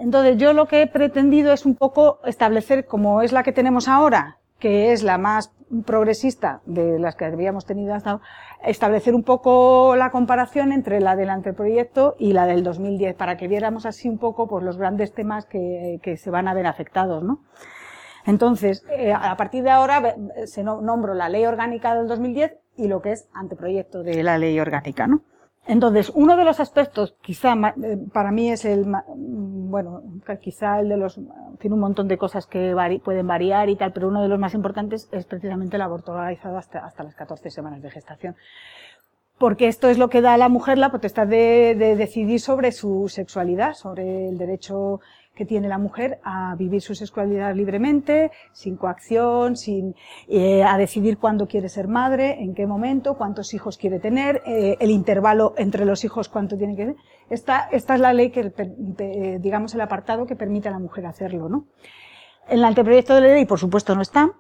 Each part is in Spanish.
Entonces, yo lo que he pretendido es un poco establecer, como es la que tenemos ahora, que es la más progresista de las que habíamos tenido hasta ahora, establecer un poco la comparación entre la del anteproyecto y la del 2010, para que viéramos así un poco pues, los grandes temas que se van a ver afectados, ¿no? Entonces, a partir de ahora se nombro la Ley Orgánica del 2010 y lo que es anteproyecto de la Ley Orgánica, ¿no? Entonces, uno de los aspectos, quizá para mí es bueno, quizá el de los, tiene un montón de cosas que pueden variar y tal, pero uno de los más importantes es precisamente el aborto legalizado hasta las 14 semanas de gestación. Porque esto es lo que da a la mujer la potestad de decidir sobre su sexualidad, sobre el derecho que tiene la mujer a vivir su sexualidad libremente, sin coacción, a decidir cuándo quiere ser madre, en qué momento, cuántos hijos quiere tener, el intervalo entre los hijos, cuánto tiene que tener. Esta es la ley que, digamos, el apartado que permite a la mujer hacerlo, ¿no? En el anteproyecto de la ley, por supuesto, no está.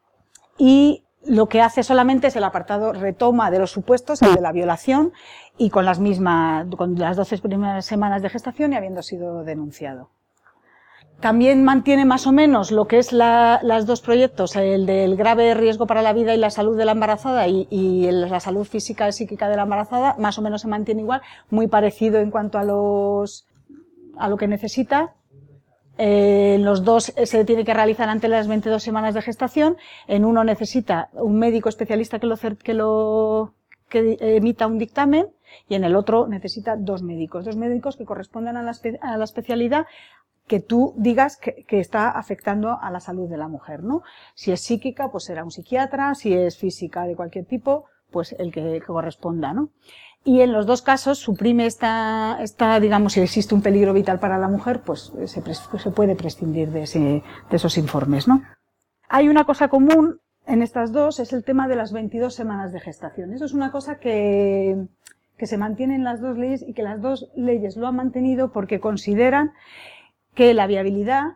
Y lo que hace solamente es el apartado retoma de los supuestos, el de la violación, y con las 12 primeras semanas de gestación y habiendo sido denunciado. También mantiene más o menos lo que es los dos proyectos, el del grave riesgo para la vida y la salud de la embarazada y la salud física y psíquica de la embarazada, más o menos se mantiene igual, muy parecido en cuanto a lo que necesita. Los dos se tiene que realizar antes de las 22 semanas de gestación. En uno necesita un médico especialista que emita un dictamen y en el otro necesita dos médicos que correspondan a la especialidad que tú digas que está afectando a la salud de la mujer, ¿no? Si es psíquica, pues será un psiquiatra, si es física de cualquier tipo, pues el que corresponda, ¿no? Y en los dos casos suprime digamos, si existe un peligro vital para la mujer, pues se puede prescindir de esos informes, ¿no? Hay una cosa común en estas dos, es el tema de las 22 semanas de gestación. Eso es una cosa que se mantiene en las dos leyes y que las dos leyes lo han mantenido porque consideran que la viabilidad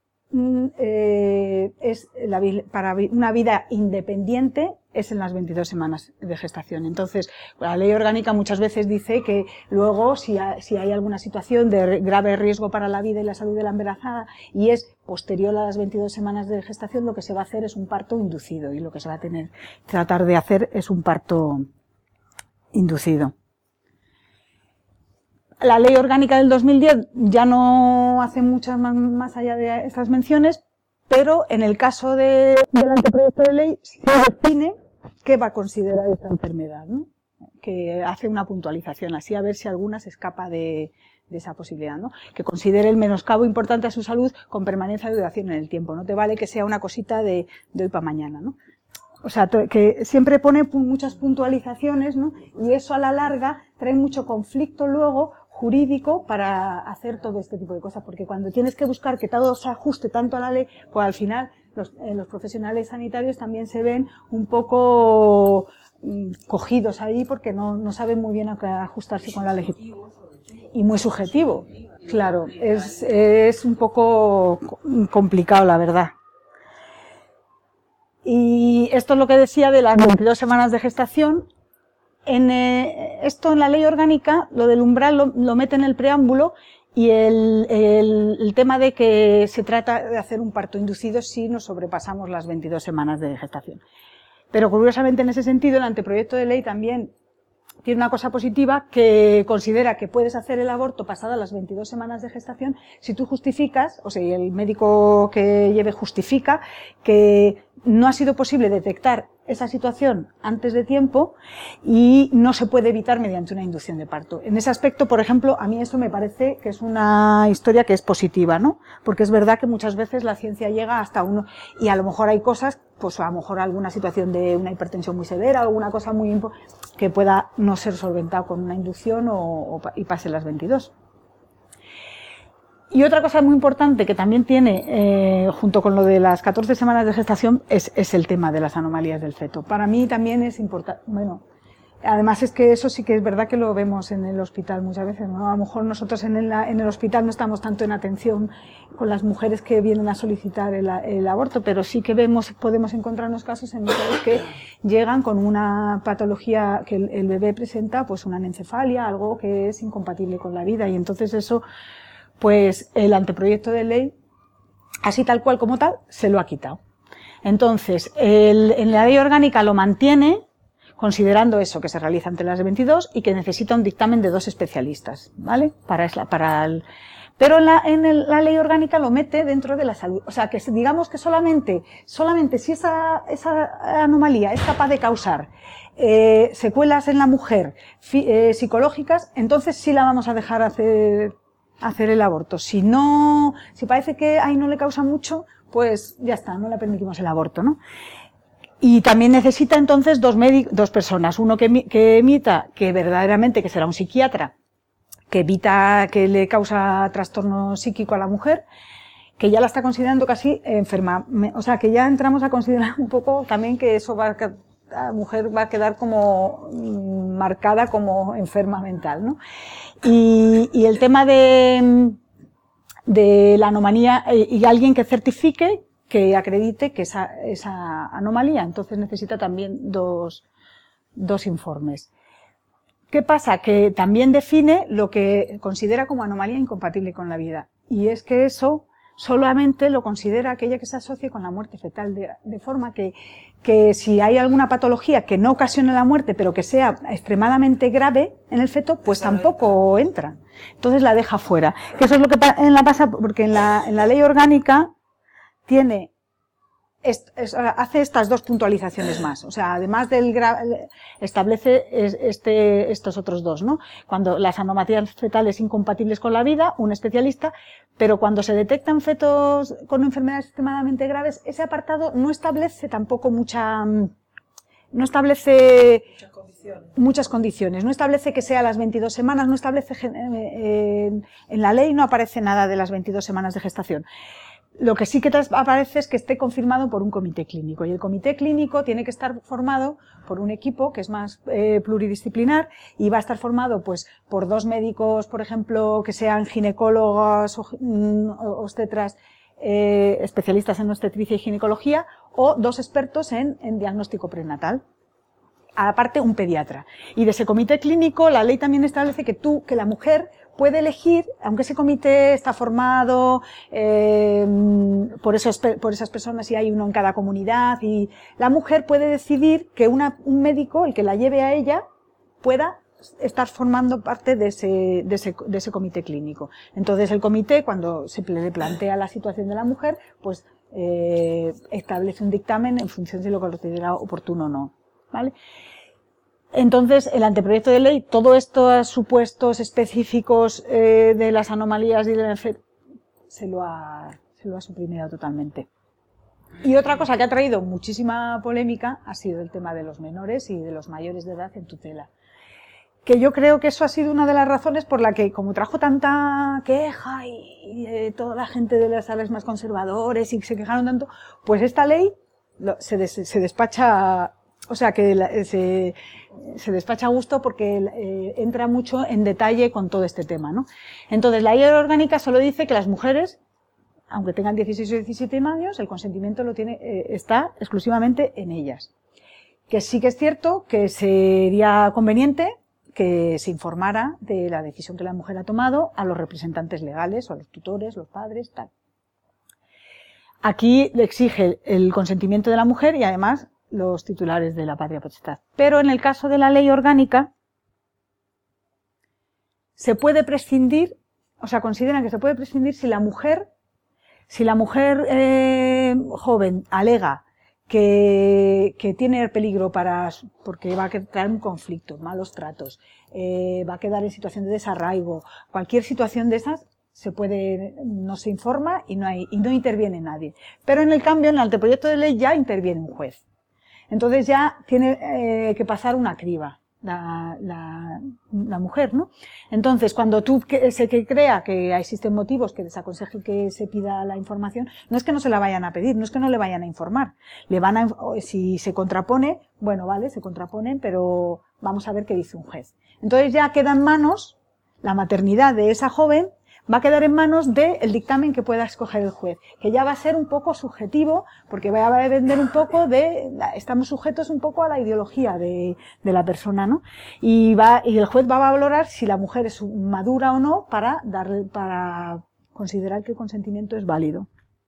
para una vida independiente es en las 22 semanas de gestación. Entonces, la ley orgánica muchas veces dice que luego, si hay alguna situación de grave riesgo para la vida y la salud de la embarazada y es posterior a las 22 semanas de gestación, lo que se va a hacer es un parto inducido y lo que se va a tratar de hacer es un parto inducido. La Ley Orgánica del 2010 ya no hace muchas más allá de estas menciones, pero en el caso del anteproyecto de ley se define qué va a considerar esta enfermedad, ¿no? Que hace una puntualización, así a ver si alguna se escapa de esa posibilidad, ¿no? Que considere el menoscabo importante a su salud con permanencia de duración en el tiempo. No te vale que sea una cosita de hoy para mañana, ¿no? O sea, que siempre pone muchas puntualizaciones, ¿no? Y eso a la larga trae mucho conflicto luego jurídico para hacer todo este tipo de cosas, porque cuando tienes que buscar que todo se ajuste tanto a la ley, pues al final los profesionales sanitarios también se ven un poco cogidos ahí porque no saben muy bien a qué ajustarse con la ley. Y muy subjetivo, claro, es un poco complicado, la verdad. Y esto es lo que decía de las 22 semanas de gestación. Esto en la ley orgánica, lo del umbral lo mete en el preámbulo y el tema de que se trata de hacer un parto inducido si nos sobrepasamos las 22 semanas de gestación. Pero curiosamente en ese sentido el anteproyecto de ley también tiene una cosa positiva que considera que puedes hacer el aborto pasadas las 22 semanas de gestación si tú justificas, o sea, el médico que lleve justifica que no ha sido posible detectar esa situación antes de tiempo y no se puede evitar mediante una inducción de parto. En ese aspecto, por ejemplo, a mí eso me parece que es una historia que es positiva, ¿no? Porque es verdad que muchas veces la ciencia llega hasta uno y a lo mejor hay cosas, pues a lo mejor alguna situación de una hipertensión muy severa o alguna cosa muy que pueda no ser solventada con una inducción y pase las 22. Y otra cosa muy importante que también tiene, junto con lo de las 14 semanas de gestación, es el tema de las anomalías del feto. Para mí también es importante, bueno, además es que eso sí que es verdad que lo vemos en el hospital muchas veces, ¿no? A lo mejor nosotros en el hospital no estamos tanto en atención con las mujeres que vienen a solicitar el aborto, pero sí que podemos encontrarnos casos en mujeres que llegan con una patología que el bebé presenta, pues una anencefalia, algo que es incompatible con la vida, y entonces eso pues el anteproyecto de ley, así tal cual como tal, se lo ha quitado. Entonces, en la ley orgánica lo mantiene, considerando eso, que se realiza ante las 22 y que necesita un dictamen de 2 especialistas, ¿vale? Pero en la ley orgánica lo mete dentro de la salud. O sea, que digamos que solamente si esa anomalía es capaz de causar secuelas en la mujer psicológicas, entonces sí la vamos a dejar hacer el aborto. Si parece que ahí no le causa mucho, pues ya está, no le permitimos el aborto, ¿no? Y también necesita entonces dos personas, uno que emita, que verdaderamente que será un psiquiatra, que evita que le causa trastorno psíquico a la mujer, que ya la está considerando casi enferma. O sea, que ya entramos a considerar un poco también que eso la mujer va a quedar como marcada como enferma mental, ¿no? Y el tema de la anomalía, y alguien que certifique, que acredite que esa anomalía. Entonces necesita también dos informes. ¿Qué pasa? Que también define lo que considera como anomalía incompatible con la vida. Y es que eso solamente lo considera aquella que se asocie con la muerte fetal, de forma que si hay alguna patología que no ocasione la muerte, pero que sea extremadamente grave en el feto, pues tampoco entra. Entonces la deja fuera. Que eso es lo que pasa, porque en la ley orgánica hace estas 2 puntualizaciones más. O sea, además del establece estos otros 2, ¿no? Cuando las anomalías fetales incompatibles con la vida, un especialista, pero cuando se detectan fetos con enfermedades extremadamente graves, ese apartado no establece tampoco muchas condiciones. No establece que sea las 22 semanas, no establece, en la ley no aparece nada de las 22 semanas de gestación. Lo que sí que aparece es que esté confirmado por un comité clínico, y el comité clínico tiene que estar formado por un equipo que es más pluridisciplinar, y va a estar formado pues por 2 médicos, por ejemplo, que sean ginecólogos o obstetras, especialistas en obstetricia y ginecología, o 2 expertos en diagnóstico prenatal. Aparte, un pediatra. Y de ese comité clínico, la ley también establece que la mujer puede elegir, aunque ese comité está formado por esas personas, y hay uno en cada comunidad, y la mujer puede decidir que un médico, el que la lleve a ella, pueda estar formando parte de ese comité clínico. Entonces el comité, cuando se le plantea la situación de la mujer, pues establece un dictamen en función de lo que lo considera oportuno o no, ¿vale? Entonces, el anteproyecto de ley, todos estos supuestos específicos de las anomalías y de la enfermedad, se lo ha suprimido totalmente. Y otra cosa que ha traído muchísima polémica ha sido el tema de los menores y de los mayores de edad en tutela. Que yo creo que eso ha sido una de las razones por la que, como trajo tanta queja y toda la gente de las áreas más conservadores y se quejaron tanto, pues esta ley se despacha. O sea, que se despacha a gusto porque entra mucho en detalle con todo este tema, ¿no? Entonces, la ley orgánica solo dice que las mujeres, aunque tengan 16 o 17 años, el consentimiento está exclusivamente en ellas. Que sí que es cierto que sería conveniente que se informara de la decisión que la mujer ha tomado a los representantes legales, o a los tutores, los padres, tal. Aquí le exige el consentimiento de la mujer y además los titulares de la patria potestad. Pero en el caso de la ley orgánica, se puede prescindir, o sea, consideran que se puede prescindir si la mujer joven alega que tiene peligro porque va a traer un conflicto, malos tratos, va a quedar en situación de desarraigo, cualquier situación de esas, no se informa y no interviene nadie. Pero en el cambio, en el anteproyecto de ley ya interviene un juez. Entonces ya tiene que pasar una criba la mujer, ¿no? Entonces, cuando se crea que existen motivos que desaconseje que se pida la información, no es que no se la vayan a pedir, no es que no le vayan a informar. Si se contrapone, bueno, vale, se contraponen, pero vamos a ver qué dice un juez. Entonces ya queda en manos, la maternidad de esa joven va a quedar en manos del dictamen que pueda escoger el juez, que ya va a ser un poco subjetivo, porque va a depender un poco estamos sujetos un poco a la ideología de la persona, ¿no? Y el juez va a valorar si la mujer es madura o no para considerar que el consentimiento es válido.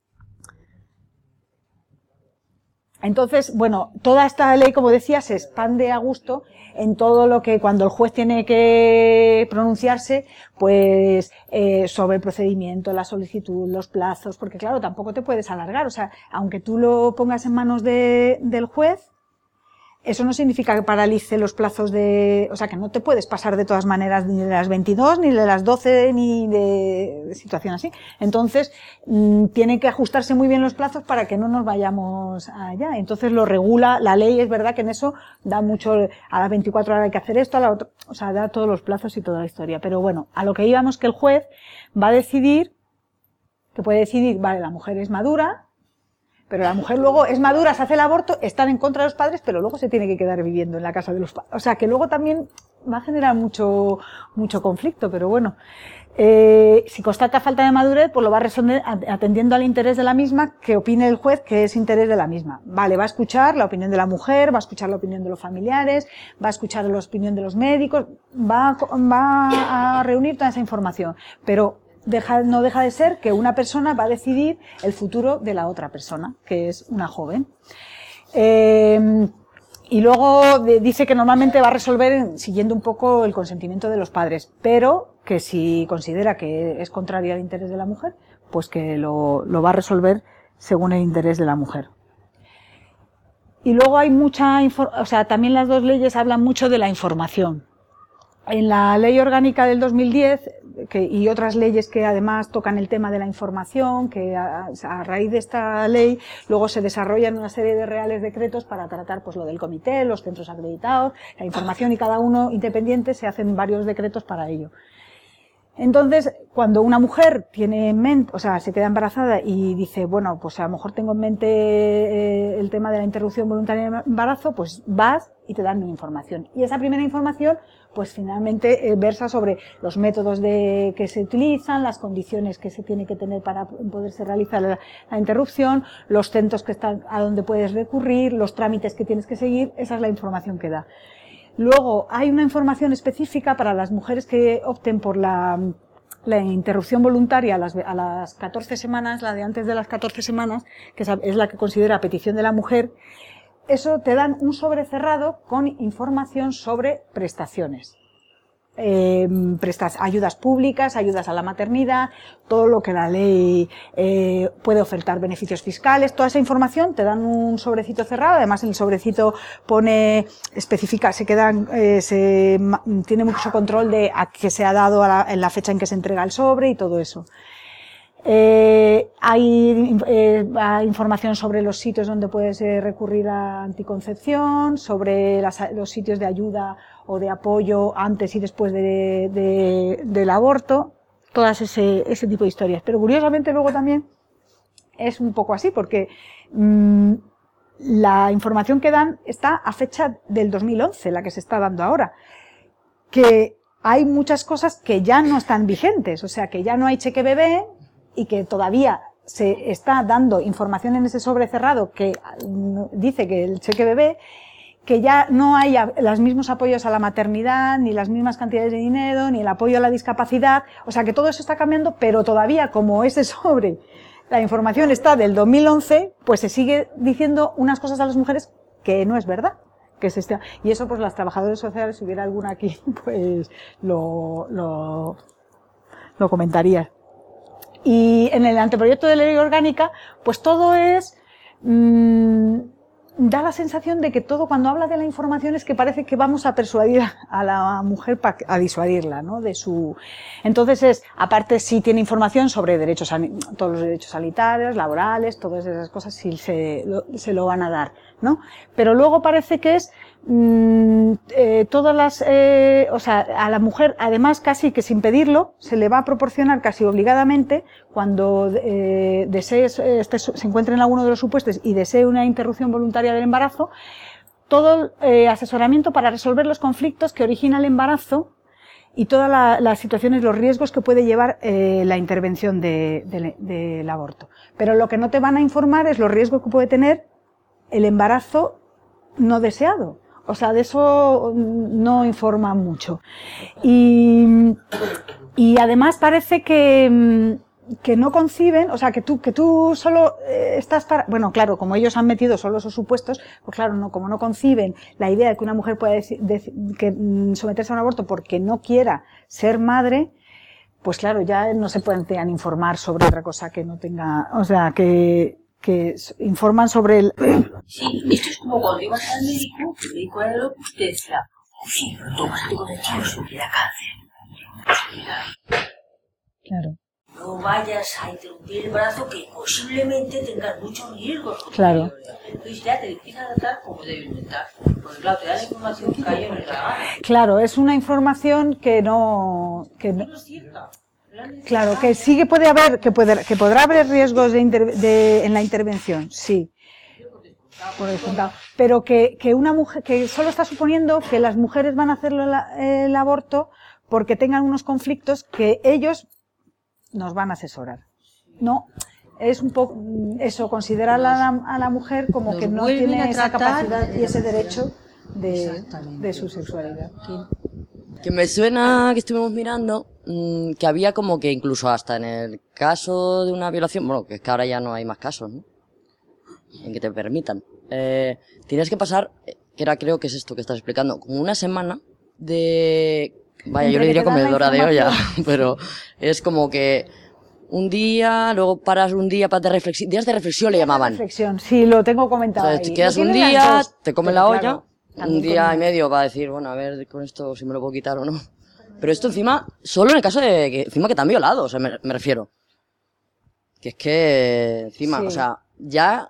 Entonces, bueno, toda esta ley, como decía, se expande a gusto en todo lo que cuando el juez tiene que pronunciarse, pues sobre el procedimiento, la solicitud, los plazos, porque claro, tampoco te puedes alargar, o sea, aunque tú lo pongas en manos del juez, eso no significa que paralice los plazos o sea, que no te puedes pasar de todas maneras ni de las 22, ni de las 12, ni de situación así. Entonces, tiene que ajustarse muy bien los plazos para que no nos vayamos allá. Entonces, lo regula la ley, es verdad que en eso da mucho, a las 24 horas hay que hacer esto, a la otra, o sea, da todos los plazos y toda la historia. Pero bueno, a lo que íbamos que el juez va a decidir, que puede decidir, vale, la mujer es madura, pero la mujer luego es madura, se hace el aborto, están en contra de los padres, pero luego se tiene que quedar viviendo en la casa de los padres. O sea, que luego también va a generar mucho conflicto, pero bueno. Si constata falta de madurez, pues lo va a resolver atendiendo al interés de la misma, que opine el juez que es interés de la misma. Vale, va a escuchar la opinión de la mujer, va a escuchar la opinión de los familiares, va a escuchar la opinión de los médicos, va a reunir toda esa información, pero no deja de ser que una persona va a decidir el futuro de la otra persona, que es una joven. Y luego dice que normalmente va a resolver siguiendo un poco el consentimiento de los padres, pero que si considera que es contrario al interés de la mujer, pues que lo va a resolver según el interés de la mujer. Y luego hay o sea, también las dos leyes hablan mucho de la información. En la Ley Orgánica del 2010 y otras leyes que además tocan el tema de la información, que a raíz de esta ley luego se desarrollan una serie de reales decretos para tratar pues lo del comité, los centros acreditados, la información, y cada uno independiente se hacen varios decretos para ello. Entonces, cuando una mujer tiene en mente, o sea, se queda embarazada y dice, bueno, pues a lo mejor tengo en mente el tema de la interrupción voluntaria de embarazo, pues vas y te dan una información. Y esa primera información, pues finalmente versa sobre los métodos que se utilizan, las condiciones que se tiene que tener para poderse realizar la interrupción, los centros que están a donde puedes recurrir, los trámites que tienes que seguir, esa es la información que da. Luego, hay una información específica para las mujeres que opten por la interrupción voluntaria a las 14 semanas, la de antes de las 14 semanas, que es la que considera petición de la mujer. Eso te dan un sobre cerrado con información sobre prestaciones. Ayudas públicas, ayudas a la maternidad, todo lo que la ley puede ofertar, beneficios fiscales, toda esa información te dan un sobrecito cerrado. Además el sobrecito especifica, tiene mucho control de a qué se ha dado en la fecha en que se entrega el sobre y todo eso. Hay información sobre los sitios donde puedes recurrir a anticoncepción, sobre los sitios de ayuda o de apoyo antes y después del aborto, todas ese tipo de historias. Pero curiosamente luego también es un poco así, porque la información que dan está a fecha del 2011, la que se está dando ahora, que hay muchas cosas que ya no están vigentes, o sea, que ya no hay cheque bebé, y que todavía se está dando información en ese sobre cerrado que dice que el cheque bebé, que ya no hay los mismos apoyos a la maternidad, ni las mismas cantidades de dinero, ni el apoyo a la discapacidad, o sea que todo eso está cambiando, pero todavía como ese sobre, la información está del 2011, pues se sigue diciendo unas cosas a las mujeres que no es verdad. Y eso pues las trabajadoras sociales, si hubiera alguna aquí, pues lo comentaría. Y en el anteproyecto de ley orgánica, pues todo es, da la sensación de que todo cuando habla de la información es que parece que vamos a persuadir a la mujer a disuadirla, ¿no? Entonces aparte sí tiene información sobre todos los derechos sanitarios, laborales, todas esas cosas sí se lo van a dar, ¿no? Pero luego parece que es, o sea, a la mujer, además casi que sin pedirlo, se le va a proporcionar casi obligadamente, cuando desee, se encuentre en alguno de los supuestos y desee una interrupción voluntaria del embarazo, todo asesoramiento para resolver los conflictos que origina el embarazo y todas las situaciones, los riesgos que puede llevar la intervención del aborto. Pero lo que no te van a informar es los riesgos que puede tener el embarazo no deseado. O sea, de eso no informa mucho. Y además parece que que no conciben, o sea, que tú solo estás para, bueno, claro, como ellos han metido solo esos supuestos, pues claro, no, como no conciben la idea de que una mujer pueda someterse a un aborto porque no quiera ser madre, pues claro, ya no se pueden informar sobre otra cosa que no tenga, o sea, que informan sobre el... Sí, esto es como cuando ibas al médico, el médico era lo que usted decía, sí, pero tomas anticonceptivos, no da cáncer. Claro. No vayas a interrumpir el embarazo que posiblemente tengas muchos riesgos. Claro. Entonces ya te empiezas a tratar como debe inventar. Porque claro, te da la información que a ellos les da gana. Claro, es una información que no es cierta. Claro, que sí que puede haber, que podrá haber riesgos en la intervención, sí. Por descontado. Pero que una mujer, que solo está suponiendo que las mujeres van a hacer el aborto porque tengan unos conflictos que ellos nos van a asesorar. No, es un poco eso, considerar a la mujer como que no tiene esa capacidad y ese derecho de su sexualidad. Que me suena que estuvimos mirando que había como que incluso hasta en el caso de una violación, bueno, que es que ahora ya no hay más casos, ¿no? En que te permitan. Tienes que pasar, que era creo que es esto que estás explicando, como una semana de... Vaya, yo le diría comedora de olla, pero es como que un día, luego paras un día para reflexión, días de reflexión le llamaban. Reflexión, sí, lo tengo comentado. O sea, ahí. te quedas un día, te comes la olla, un día y medio para decir, bueno, a ver con esto si me lo puedo quitar o no. Pero esto encima, solo en el caso de que encima que te han violado, o sea, me refiero. Que es que encima, sí. O sea, ya...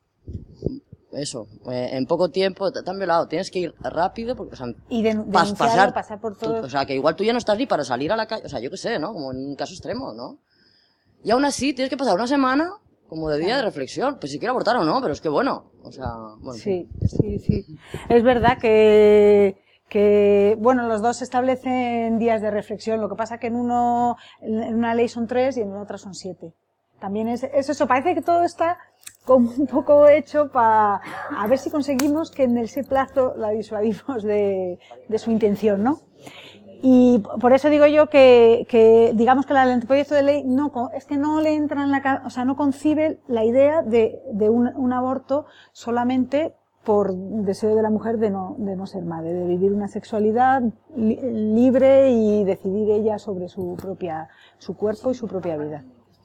Eso, en poco tiempo te han violado, tienes que ir rápido porque, o sea, pasar por todo. O sea, que igual tú ya no estás ni para salir a la calle, o sea, yo qué sé, ¿no? Como en un caso extremo, ¿no? Y aún así tienes que pasar una semana como de día de reflexión, pues si quiero abortar o no, pero es que bueno, o sea, bueno. Sí. Es verdad que bueno, los dos establecen días de reflexión, lo que pasa que en una ley son 3 y en otra son 7. También es eso, parece que todo está como un poco hecho para a ver si conseguimos que en ese plazo la disuadimos de su intención, ¿no? Y por eso digo yo que digamos que el anteproyecto de ley es que no le entra en o sea, no concibe la idea de un aborto solamente por deseo de la mujer de no ser madre, de vivir una sexualidad libre y decidir ella sobre su cuerpo y su propia vida.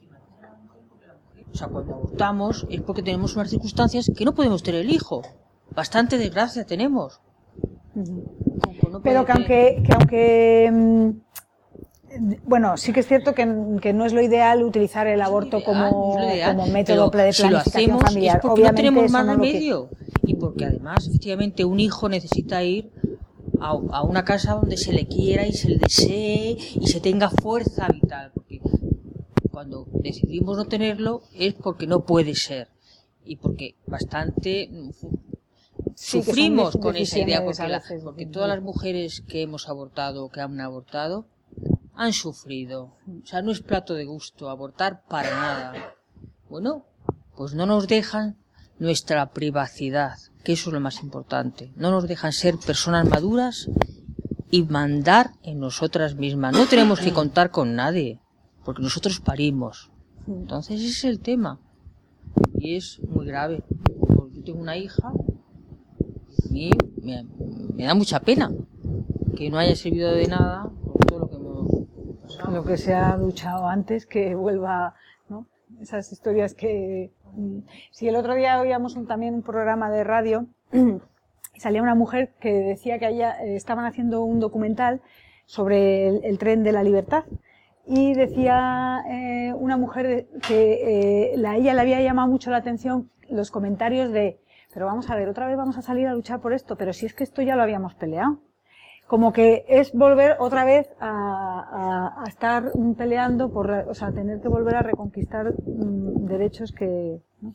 O sea, cuando abortamos es porque tenemos unas circunstancias que no podemos tener el hijo. Bastante desgracia tenemos. No pero que aunque bueno, sí que es cierto que no es lo ideal utilizar el aborto como método de planificación familiar. Es porque obviamente no tenemos más remedio. Y porque además, efectivamente, un hijo necesita ir a una casa donde se le quiera y se le desee y se tenga fuerza vital. Porque cuando decidimos no tenerlo es porque no puede ser y porque bastante sufrimos con esa idea, porque todas las mujeres que hemos abortado o que han abortado han sufrido. O sea, no es plato de gusto abortar para nada. Bueno, pues no nos dejan nuestra privacidad, que eso es lo más importante. No nos dejan ser personas maduras y mandar en nosotras mismas. No tenemos que contar con nadie, porque nosotros parimos. Entonces ese es el tema. Y es muy grave. Porque yo tengo una hija y me da mucha pena que no haya servido de nada por todo lo que hemos pasado. Lo que se ha luchado antes, que vuelva, ¿no? Esas historias que... Sí, el otro día oíamos también un programa de radio y salía una mujer que decía que estaban haciendo un documental sobre el tren de la libertad. Y decía una mujer que ella le había llamado mucho la atención los comentarios pero vamos a ver, otra vez vamos a salir a luchar por esto, pero si es que esto ya lo habíamos peleado. Como que es volver otra vez a estar peleando o sea, tener que volver a reconquistar derechos que, ¿no?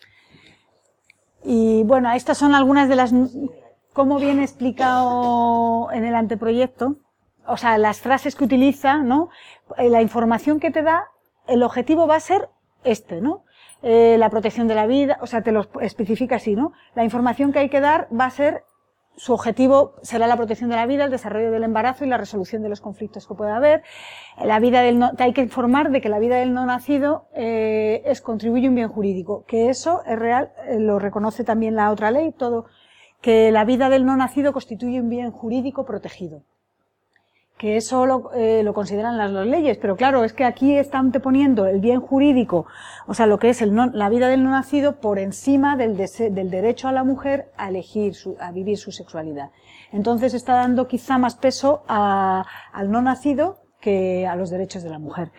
Y bueno, estas son algunas de las, como viene explicado en el anteproyecto. O sea, las frases que utiliza, ¿no? La información que te da, el objetivo va a ser ¿no? La protección de la vida, o sea, te lo especifica así, ¿no? La información que hay que dar va a ser su objetivo será la protección de la vida, el desarrollo del embarazo y la resolución de los conflictos que pueda haber. Hay que informar de que la vida del no nacido contribuye un bien jurídico, que eso es real, lo reconoce también la otra ley, que la vida del no nacido constituye un bien jurídico protegido. Que eso lo consideran las dos leyes, pero claro, es que aquí están poniendo el bien jurídico, o sea, lo que es la vida del no nacido por encima del derecho a la mujer a elegir, a vivir su sexualidad. Entonces está dando quizá más peso al no nacido que a los derechos de la mujer.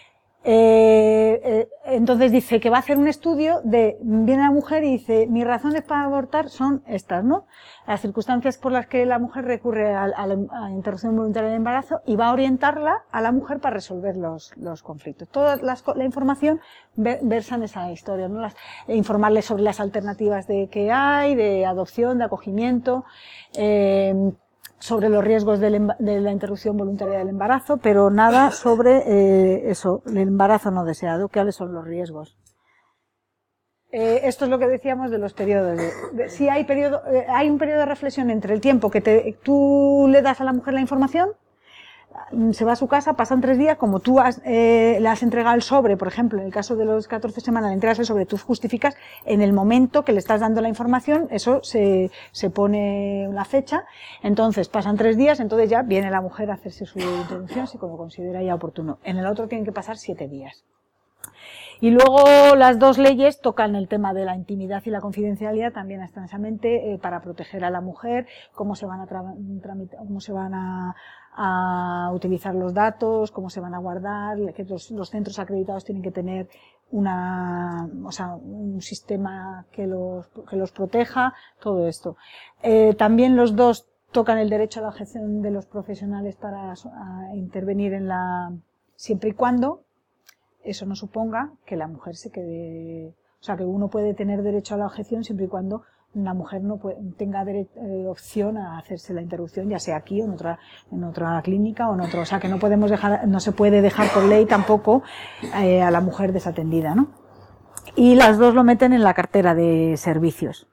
Entonces dice que va a hacer un estudio viene la mujer y dice, mis razones para abortar son estas, ¿no? Las circunstancias por las que la mujer recurre a la interrupción voluntaria del embarazo, y va a orientarla a la mujer para resolver los conflictos. Toda la información versa en esa historia, ¿no? Informarle sobre las alternativas que hay, de adopción, de acogimiento, sobre los riesgos de la interrupción voluntaria del embarazo, pero nada sobre el embarazo no deseado, cuáles son los riesgos. Esto es lo que decíamos de los periodos. Si hay un periodo de reflexión entre el tiempo que tú le das a la mujer la información, se va a su casa, pasan 3 días, como tú le has entregado el sobre, por ejemplo, en el caso de los 14 semanas, le entregas el sobre, tú justificas en el momento que le estás dando la información, eso se pone una fecha, entonces pasan 3 días, entonces ya viene la mujer a hacerse su introducción, si lo considera ya oportuno. En el otro tienen que pasar 7 días. Y luego las dos leyes tocan el tema de la intimidad y la confidencialidad también extensamente para proteger a la mujer, cómo se van a utilizar los datos, cómo se van a guardar, que los centros acreditados tienen que tener un sistema que los proteja, todo esto. También los dos tocan el derecho a la objeción de los profesionales para intervenir siempre y cuando eso no suponga que la mujer se quede, o sea, que uno puede tener derecho a la objeción siempre y cuando la mujer no tenga opción a hacerse la interrupción, ya sea aquí o en otra clínica o en otro, o sea, que no se puede dejar por ley tampoco a la mujer desatendida, ¿no? Y las dos lo meten en la cartera de servicios.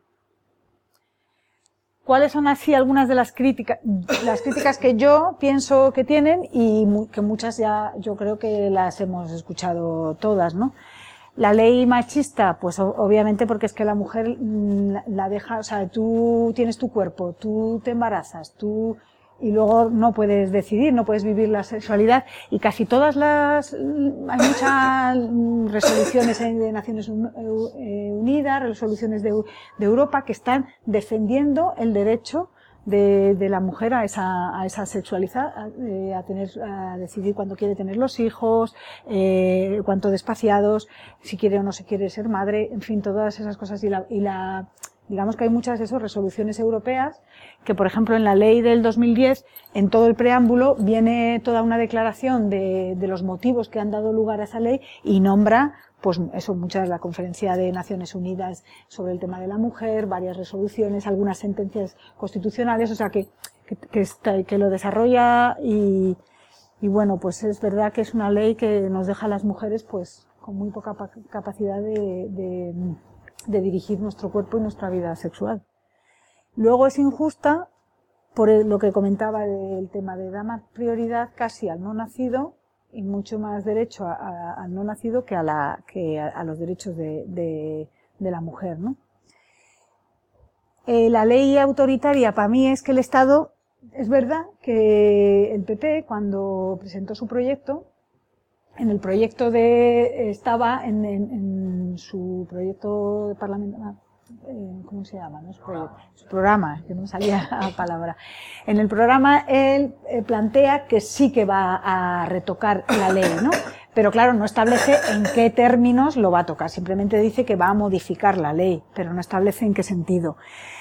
¿Cuáles son así algunas de las críticas que yo pienso que tienen y que muchas ya yo creo que las hemos escuchado todas, ¿no? La ley machista, pues obviamente porque es que la mujer la deja, o sea, tú tienes tu cuerpo, tú te embarazas, y luego no puedes decidir, no puedes vivir la sexualidad, y casi todas hay muchas resoluciones de Naciones Unidas, resoluciones de Europa que están defendiendo el derecho de la mujer a esa sexualidad, a decidir cuándo quiere tener los hijos, cuánto de espaciados, si quiere o no se quiere ser madre, en fin, todas esas cosas, digamos que hay muchas de esas resoluciones europeas que, por ejemplo, en la ley del 2010, en todo el preámbulo, viene toda una declaración de los motivos que han dado lugar a esa ley y nombra, pues eso, muchas, la Conferencia de Naciones Unidas sobre el tema de la mujer, varias resoluciones, algunas sentencias constitucionales, o sea que lo desarrolla y bueno, pues es verdad que es una ley que nos deja a las mujeres pues con muy poca capacidad de dirigir nuestro cuerpo y nuestra vida sexual. Luego es injusta por lo que comentaba del tema de dar más prioridad casi al no nacido y mucho más derecho al no nacido que a los derechos de la mujer, ¿no? La ley autoritaria para mí es que el Estado, es verdad que el PP cuando presentó su proyecto, en el proyecto estaba en su proyecto de parlamento, ¿cómo se llama? ¿No? Su programa, que no salía la palabra. En el programa él plantea que sí que va a retocar la ley, ¿no? Pero claro, no establece en qué términos lo va a tocar, simplemente dice que va a modificar la ley, pero no establece en qué sentido.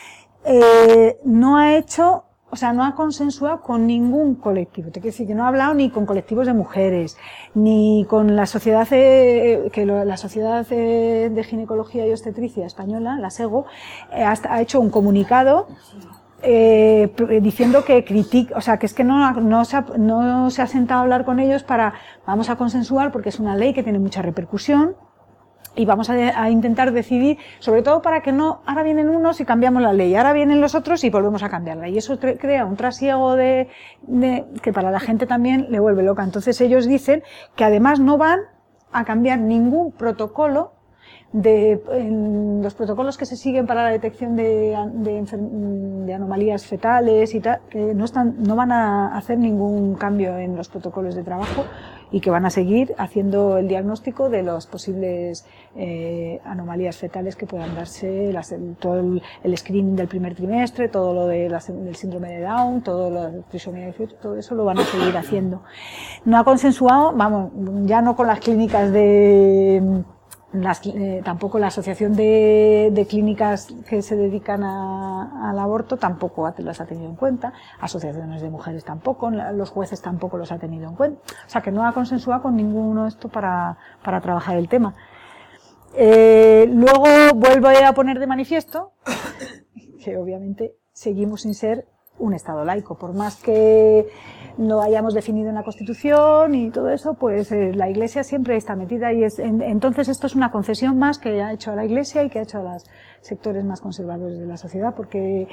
No ha consensuado con ningún colectivo. Te quiero decir que no ha hablado ni con colectivos de mujeres, ni con la sociedad, la Sociedad de Ginecología y Obstetricia Española, la SEGO, ha hecho un comunicado diciendo que critica, o sea, que es que no se ha sentado a hablar con ellos vamos a consensuar porque es una ley que tiene mucha repercusión y vamos a intentar decidir, sobre todo para que no, ahora vienen unos y cambiamos la ley, ahora vienen los otros y volvemos a cambiarla. Y eso crea un trasiego que para la gente también le vuelve loca. Entonces ellos dicen que además no van a cambiar ningún protocolo en los protocolos que se siguen para la detección de anomalías fetales y tal, que no van a hacer ningún cambio en los protocolos de trabajo y que van a seguir haciendo el diagnóstico de las posibles anomalías fetales que puedan darse, todo el screening del primer trimestre, todo lo del síndrome de Down, todo lo de trisomía 18, todo eso lo van a seguir haciendo. No ha consensuado, vamos, ya no con las clínicas tampoco la asociación de clínicas que se dedican al aborto tampoco las ha tenido en cuenta, asociaciones de mujeres tampoco, los jueces tampoco los ha tenido en cuenta, o sea que no ha consensuado con ninguno de esto para trabajar el tema. Luego vuelvo a poner de manifiesto que obviamente seguimos sin ser un Estado laico, por más que lo hayamos definido en la Constitución y todo eso, pues la Iglesia siempre está metida y entonces esto es una concesión más que ha hecho a la Iglesia y que ha hecho a los sectores más conservadores de la sociedad, porque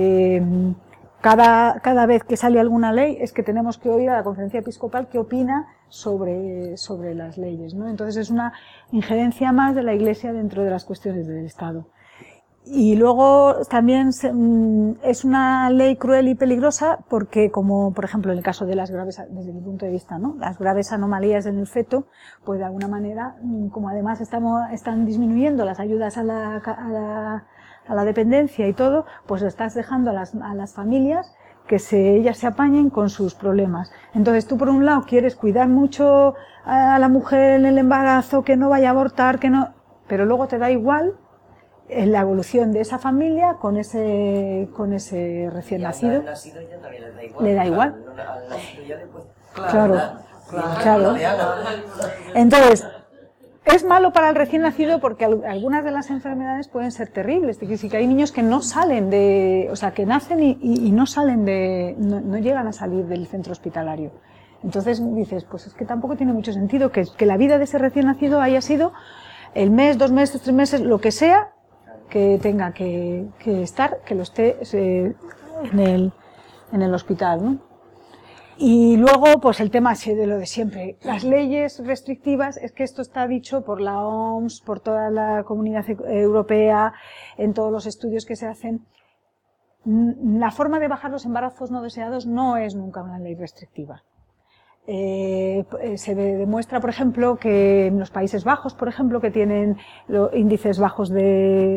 cada vez que sale alguna ley es que tenemos que oír a la Conferencia Episcopal qué opina sobre las leyes, ¿no? Entonces es una injerencia más de la Iglesia dentro de las cuestiones del Estado. Y luego también es una ley cruel y peligrosa porque, como por ejemplo en el caso de las graves, desde mi punto de vista, ¿no?, las graves anomalías en el feto, pues de alguna manera, como además están disminuyendo las ayudas a la dependencia y todo, pues estás dejando a las familias que ellas se apañen con sus problemas. Entonces tú por un lado quieres cuidar mucho a la mujer en el embarazo, que no vaya a abortar, pero luego te da igual en la evolución de esa familia con ese recién nacido. Al nacido ya también le da igual. Le da igual. Al nacido ya después. Claro. Entonces, es malo para el recién nacido porque algunas de las enfermedades pueden ser terribles. Es decir, que hay niños que no salen que nacen y no salen no llegan a salir del centro hospitalario. Entonces dices, pues es que tampoco tiene mucho sentido que la vida de ese recién nacido haya sido el mes, 2 meses, 3 meses, lo que sea, que tenga que estar, que lo esté en el hospital, ¿no? Y luego, pues el tema de lo de siempre. Las leyes restrictivas, es que esto está dicho por la OMS, por toda la Comunidad Europea, en todos los estudios que se hacen. La forma de bajar los embarazos no deseados no es nunca una ley restrictiva. Se demuestra, por ejemplo, que en los Países Bajos, por ejemplo, que tienen los índices bajos de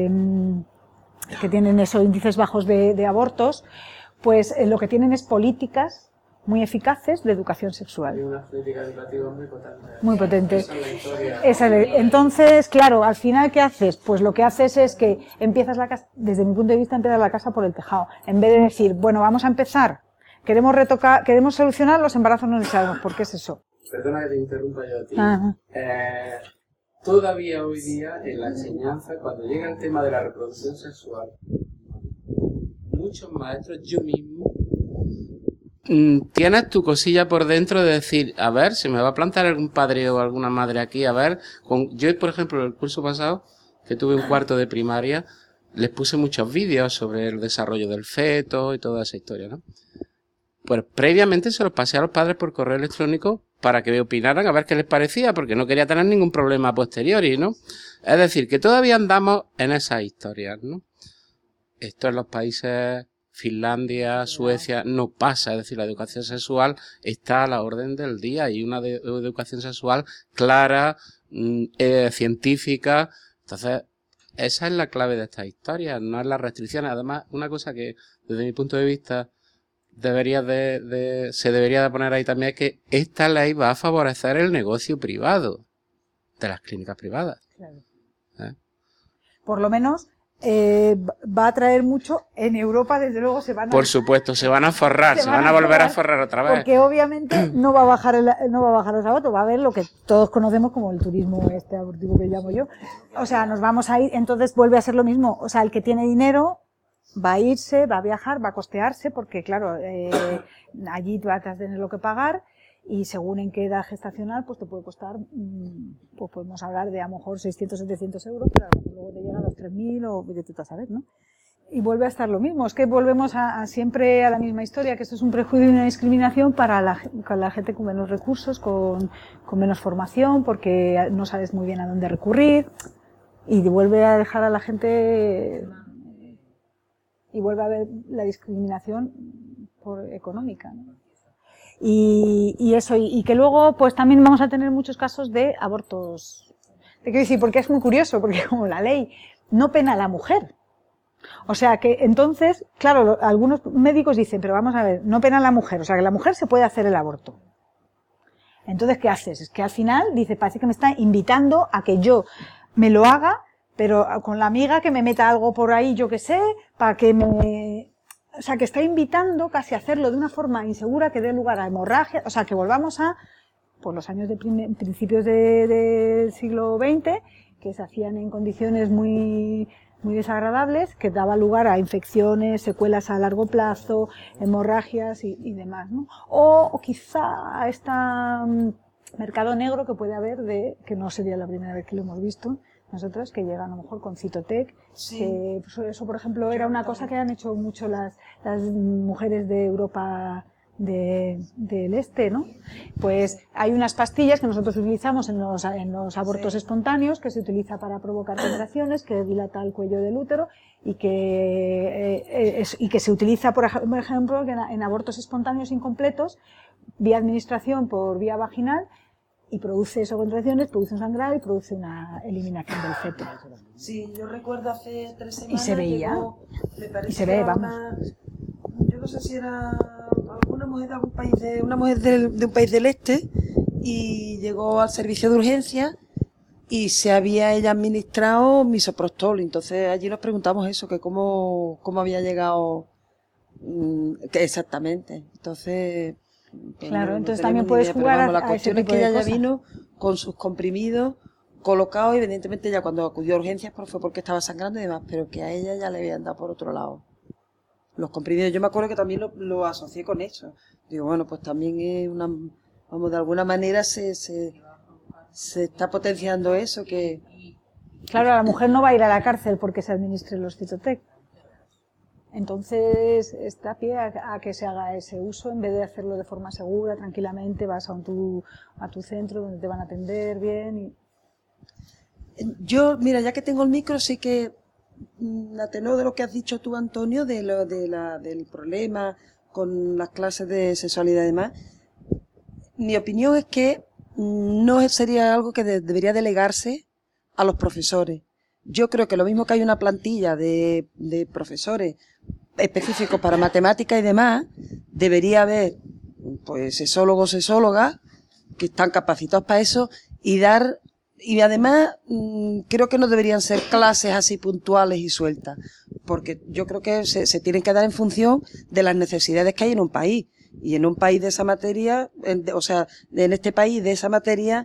abortos, pues lo que tienen es políticas muy eficaces de educación sexual. Hay una política educativa muy potente. Esa es la historia. Entonces, claro, al final, ¿qué haces? Pues lo que haces es que empiezas la casa, desde mi punto de vista, empiezas la casa por el tejado. En vez de decir, bueno, vamos a empezar, queremos solucionar los embarazos no deseados. ¿Por qué es eso? Perdona que te interrumpa yo a ti. Ajá. Todavía hoy día, en la enseñanza, cuando llega el tema de la reproducción sexual, muchos maestros, yo mismo, tienes tu cosilla por dentro de decir, a ver, si me va a plantar algún padre o alguna madre aquí, a ver, yo por ejemplo el curso pasado, que tuve un cuarto de primaria, les puse muchos vídeos sobre el desarrollo del feto y toda esa historia, ¿no? Pues previamente se los pasé a los padres por correo electrónico para que me opinaran a ver qué les parecía, porque no quería tener ningún problema a posteriori, ¿no? Es decir, que todavía andamos en esas historias, ¿no? Esto en los países Finlandia, Suecia, no pasa. Es decir, la educación sexual está a la orden del día y una educación sexual clara, científica. Entonces, esa es la clave de esta historia, no es las restricciones. Además, una cosa que, desde mi punto de vista, se debería de poner ahí también es que esta ley va a favorecer el negocio privado de las clínicas privadas. Claro. Por lo menos va a traer mucho. En Europa, desde luego, por supuesto, se van a forrar, se van a volver a forrar otra vez. Porque obviamente no va a bajar los abortos, va a haber lo que todos conocemos como el turismo abortivo que llamo yo. O sea, nos vamos a ir, entonces vuelve a ser lo mismo. O sea, el que tiene dinero va a irse, va a viajar, va a costearse, porque claro, allí tú vas a tener lo que pagar y según en qué edad gestacional, pues te puede costar, pues podemos hablar de a lo mejor 600, 700 euros, pero luego te llega a los 3.000 o de tú a saber, ¿no? Y vuelve a estar lo mismo, es que volvemos siempre a la misma historia, que esto es un prejuicio y una discriminación para la gente con menos recursos, con menos formación, porque no sabes muy bien a dónde recurrir, y vuelve a dejar a la gente, y vuelve a haber la discriminación económica, ¿no? Y eso, y que luego pues también vamos a tener muchos casos de abortos. Te quiero decir, porque es muy curioso, porque como la ley no pena a la mujer, o sea que entonces, claro, algunos médicos dicen, pero vamos a ver, no pena a la mujer, o sea que la mujer se puede hacer el aborto. Entonces, ¿qué haces? Es que al final, dice, parece que me está invitando a que yo me lo haga, pero con la amiga que me meta algo por ahí, yo qué sé, para que me... O sea, que está invitando casi a hacerlo de una forma insegura que dé lugar a hemorragia, o sea, que volvamos a, pues los años de principios del siglo XX, que se hacían en condiciones muy desagradables, que daba lugar a infecciones, secuelas a largo plazo, hemorragias y demás, ¿no? O quizá a este mercado negro que puede haber que no sería la primera vez que lo hemos visto nosotros, que llega a lo mejor con Cytotec, sí. Que eso por ejemplo era una cosa que han hecho mucho las mujeres de Europa del este, ¿no? Pues hay unas pastillas que nosotros utilizamos en los abortos espontáneos, que se utiliza para provocar contracciones, que dilata el cuello del útero y que se utiliza, por ejemplo, en abortos espontáneos incompletos, vía administración por vía vaginal, y produce eso contracciones, produce un sangrado y produce una eliminación del feto. Sí, yo recuerdo hace 3 semanas... Y se veía. Y se ve, vamos. Yo no sé si era alguna mujer de algún país, una mujer de un país del este, y llegó al servicio de urgencia y se había ella administrado misoprostol. Entonces allí nos preguntamos eso, que cómo había llegado exactamente. Entonces... Claro, entonces también puedes jugar la a cuestión ese es tipo que de ella cosas. ya vino con sus comprimidos colocados, y evidentemente ya cuando acudió a urgencias pues fue porque estaba sangrando y demás, pero que a ella ya le habían dado por otro lado los comprimidos. Yo me acuerdo que también lo asocié con eso. Digo, bueno, pues también es de alguna manera se está potenciando eso, que... Claro, la mujer no va a ir a la cárcel porque se administre los Cytotec. Entonces, está a pie a que se haga ese uso, en vez de hacerlo de forma segura, tranquilamente, vas a tu centro donde te van a atender bien. Yo, mira, ya que tengo el micro, sí que, a tenor de lo que has dicho tú, Antonio, del problema con las clases de sexualidad y demás, mi opinión es que no sería algo que debería delegarse a los profesores. Yo creo que lo mismo que hay una plantilla de profesores específicos para matemáticas y demás, debería haber pues sexólogos, sexólogas que están capacitados para eso, y además creo que no deberían ser clases así puntuales y sueltas, porque yo creo que se tienen que dar en función de las necesidades que hay en un país, y en un país de esa materia, en este país de esa materia,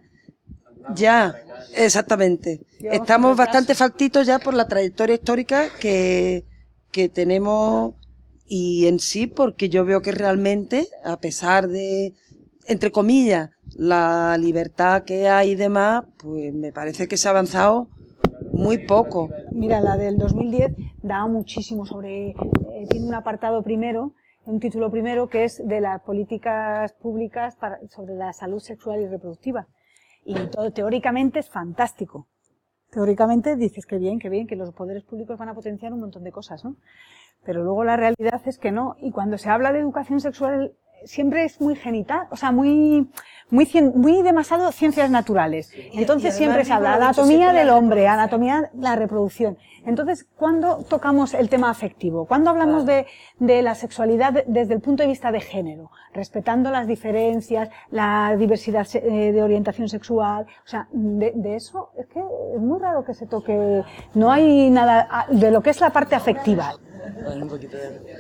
ya, exactamente. Estamos bastante faltitos ya por la trayectoria histórica que tenemos, y en sí, porque yo veo que realmente, a pesar de, entre comillas, la libertad que hay y demás, pues me parece que se ha avanzado muy poco. Mira, la del 2010 da muchísimo tiene un apartado primero, un título primero, que es de las políticas públicas sobre la salud sexual y reproductiva. Y todo teóricamente es fantástico. Teóricamente dices que bien, que los poderes públicos van a potenciar un montón de cosas, ¿no? Pero luego la realidad es que no. Y cuando se habla de educación sexual siempre es muy genital, o sea, muy demasiado ciencias naturales. Entonces siempre se habla anatomía del hombre, anatomía de la reproducción. Entonces, ¿cuándo tocamos el tema afectivo? ¿Cuándo hablamos de la sexualidad desde el punto de vista de género? Respetando las diferencias, la diversidad de orientación sexual. O sea, de eso es que es muy raro que se toque. No hay nada de lo que es la parte afectiva. Un poquito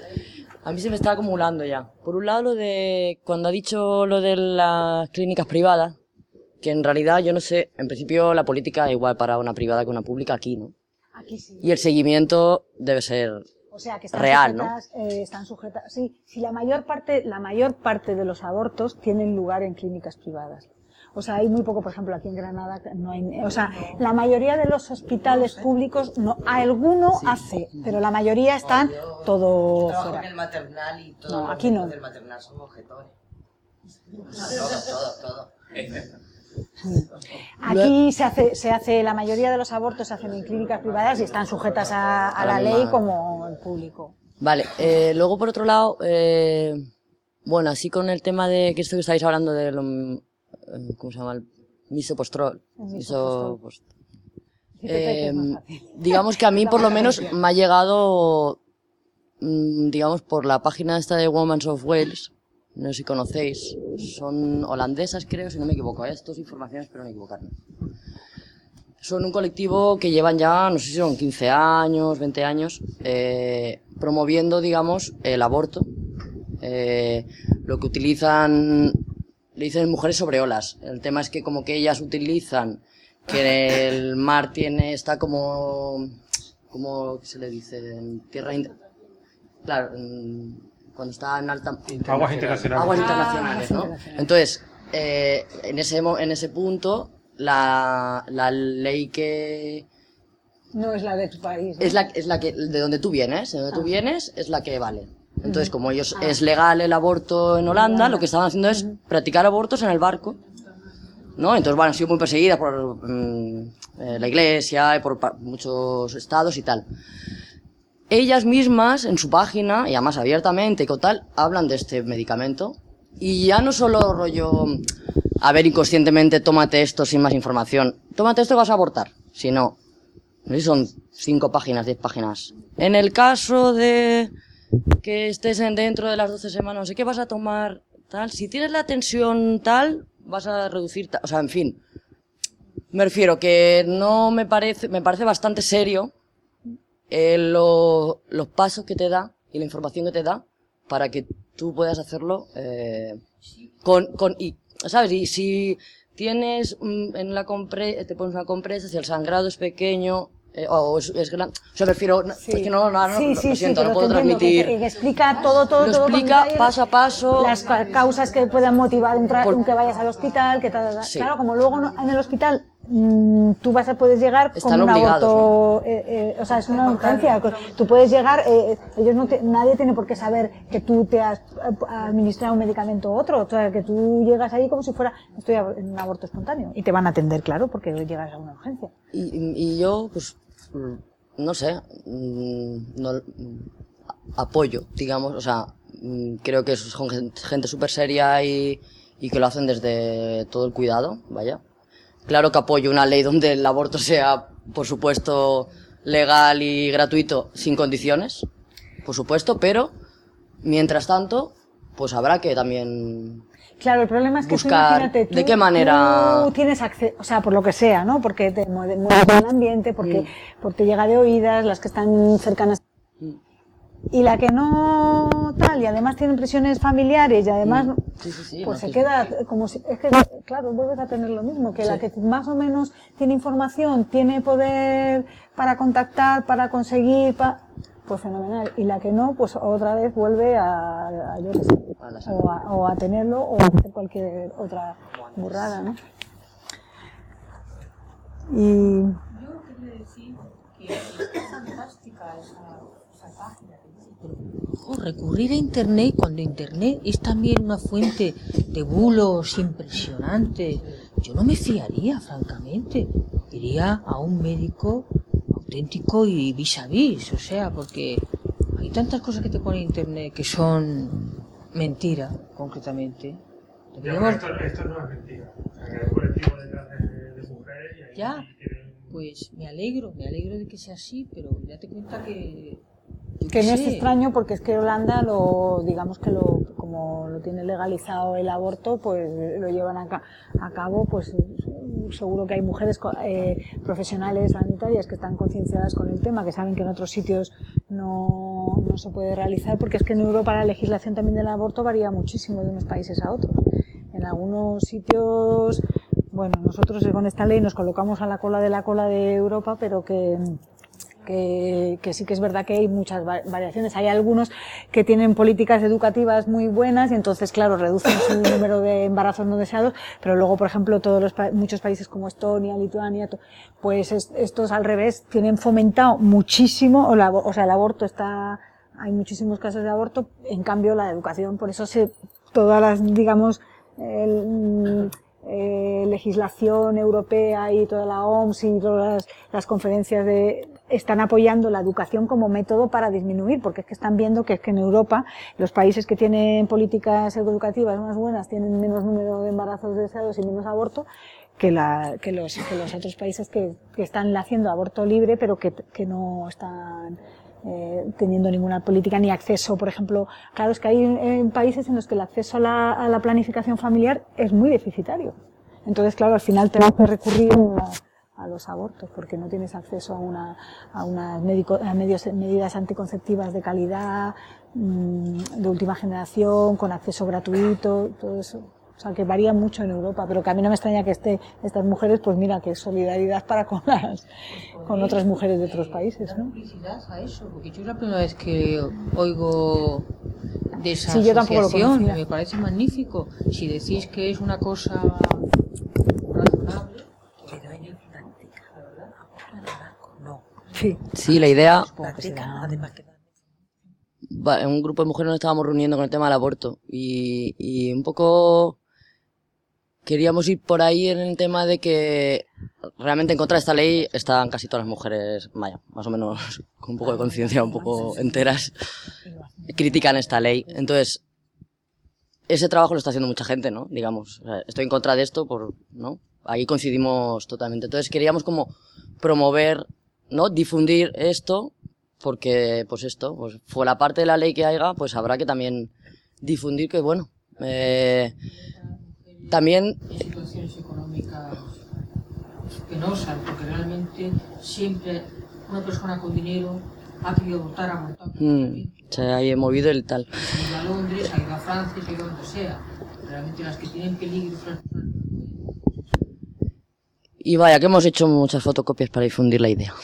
a mí se me está acumulando ya. Por un lado, lo de cuando ha dicho lo de las clínicas privadas, que en realidad yo no sé, en principio la política es igual para una privada que una pública aquí, ¿no? Aquí sí. Y el seguimiento debe ser O sea, que están real, sujetas, están sujetas, sí, la mayor parte de los abortos tienen lugar en clínicas privadas. O sea, hay muy poco, por ejemplo, aquí en Granada no hay, o sea, la mayoría de los hospitales públicos, no, alguno hace, pero la mayoría están todo Trabajo fuera. en el maternal y todo. No, aquí no. Del maternal son objetores. Todo. Aquí se hace, la mayoría de los abortos se hacen en clínicas privadas y están sujetas a la ley como el público. Vale, luego por otro lado, bueno, así con el tema de que esto que estáis hablando de lo, ¿cómo se llama? El misopostrol. Digamos que a mí por lo menos me ha llegado, digamos, por la página esta de Women's of Wales. No sé si conocéis, son holandesas creo, si no me equivoco, esto es información, espero no equivocarme. Son un colectivo que llevan ya, no sé si son 15 años, 20 años, promoviendo, digamos, el aborto. Lo que utilizan, le dicen mujeres sobre olas. El tema es que como que ellas utilizan que el mar está como ¿qué se le dice? En tierra, claro, cuando está en alta... Aguas internacionales. Aguas internacionales, ¿no? Entonces, en ese punto, la ley que... No es la de tu país, ¿no? Es la que, de donde tú vienes, es la que vale. Entonces, como ellos, es legal el aborto en Holanda, lo que estaban haciendo es practicar abortos en el barco, ¿no? Entonces, bueno, han sido muy perseguidas por la iglesia y por muchos estados y tal. Ellas mismas, en su página, y además abiertamente y con tal, hablan de este medicamento. Y ya no solo rollo, a ver, inconscientemente, tómate esto sin más información. Tómate esto y vas a abortar. Sino, no sé si son 5 páginas, 10 páginas. En el caso de que estés dentro de las 12 semanas, no sé qué vas a tomar, tal. Si tienes la tensión tal, vas a reducir tal. O sea, en fin. Me refiero que no me parece bastante serio los pasos que te da y la información que te da para que tú puedas hacerlo ¿sabes? Y si tienes en la te pones una compresa, si el sangrado es pequeño o es grande, o sea, prefiero, Sí. es que no lo siento, no puedo te entiendo, transmitir. que explica todo Lo explica con paso a paso. las causas que puedan motivar que vayas al hospital, que tal. Sí. Claro, como luego en el hospital tú puedes llegar Están con un obligados, aborto, o sea, es una urgencia. Tú puedes llegar, nadie tiene por qué saber que tú te has administrado un medicamento u otro. O sea, que tú llegas ahí como si fuera, estoy en un aborto espontáneo. Y te van a atender, claro, porque llegas a una urgencia. Y yo, pues, no sé, apoyo, digamos, o sea, creo que son gente súper seria y que lo hacen desde todo el cuidado, vaya. Claro que apoyo una ley donde el aborto sea, por supuesto, legal y gratuito, sin condiciones, por supuesto, pero, mientras tanto, pues habrá que también... Claro, el problema es que buscar tú, imagínate, de qué manera... Tú tienes acceso, o sea, por lo que sea, ¿no? Porque te mueves en el ambiente, porque te llega de oídas, las que están cercanas. Y la que no tal, y además tienen presiones familiares, y además, Sí, pues no, se queda como si, es que, claro, vuelves a tener lo mismo, que la que más o menos tiene información, tiene poder para contactar, para conseguir, pues fenomenal. Y la que no, pues otra vez vuelve a yo qué sé, o a tenerlo, o a hacer cualquier otra burrada, ¿no? Y... Yo quería decir que es fantástica esa página. Recurrir a Internet cuando Internet es también una fuente de bulos impresionante. Yo no me fiaría, francamente. Iría a un médico auténtico y vis a vis, o sea, porque hay tantas cosas que te pone Internet que son mentira, concretamente. Esto no es mentira. O sea, que hay un colectivo detrás de mujeres y ahí Ya, tienen... pues me alegro de que sea así, pero date cuenta que... Que no es extraño porque es que Holanda digamos que como lo tiene legalizado el aborto, pues lo llevan a cabo, pues seguro que hay mujeres profesionales sanitarias que están concienciadas con el tema, que saben que en otros sitios no se puede realizar, porque es que en Europa la legislación también del aborto varía muchísimo de unos países a otros. En algunos sitios, bueno, nosotros con esta ley nos colocamos a la cola de Europa, pero que que sí que es verdad que hay muchas variaciones. Hay algunos que tienen políticas educativas muy buenas y entonces, claro, reducen su número de embarazos no deseados, pero luego, por ejemplo, muchos países como Estonia, Lituania, pues estos al revés tienen fomentado muchísimo, o sea, el aborto hay muchísimos casos de aborto, en cambio la educación, por eso todas las, digamos, legislación europea y toda la OMS y todas las conferencias están apoyando la educación como método para disminuir, porque es que están viendo que es que en Europa los países que tienen políticas educativas más buenas tienen menos número de embarazos deseados y menos aborto que los otros países que están haciendo aborto libre pero que no están teniendo ninguna política ni acceso, por ejemplo. Claro, es que hay países en los que el acceso a la planificación familiar es muy deficitario. Entonces, claro, al final tenemos que recurrir a los abortos porque no tienes acceso a medidas anticonceptivas de calidad, de última generación, con acceso gratuito, todo eso. O sea, que varía mucho en Europa, pero que a mí no me extraña que estas mujeres, pues mira, que es solidaridad para con otras mujeres de otros países, ¿no? Publicidad a eso, porque yo es la primera vez que oigo de esa sí, yo tampoco lo asociación, conocía. me parece magnífico. Si decís que es una cosa razonable, Pero en práctica, ¿verdad? No. Sí, la idea... Práctica, además que En un grupo de mujeres nos estábamos reuniendo con el tema del aborto y un poco queríamos ir por ahí en el tema de que realmente en contra de esta ley están casi todas las mujeres, vaya, más o menos con un poco de conciencia, un poco enteras, critican esta ley. Entonces, ese trabajo lo está haciendo mucha gente, ¿no? Digamos, o sea, estoy en contra de esto, ¿no? Ahí coincidimos totalmente. Entonces queríamos como promover, ¿no? Difundir esto, porque pues fue la parte de la ley que haya, pues habrá que también difundir que, bueno, también... situaciones económicas penosas, porque realmente siempre una persona con dinero ha querido abortar. se ha movido el tal. Se ha ido a Londres, ha ido a Francia, se ha ido a donde sea. Realmente las que tienen peligro... Y vaya, que hemos hecho muchas fotocopias para difundir la idea.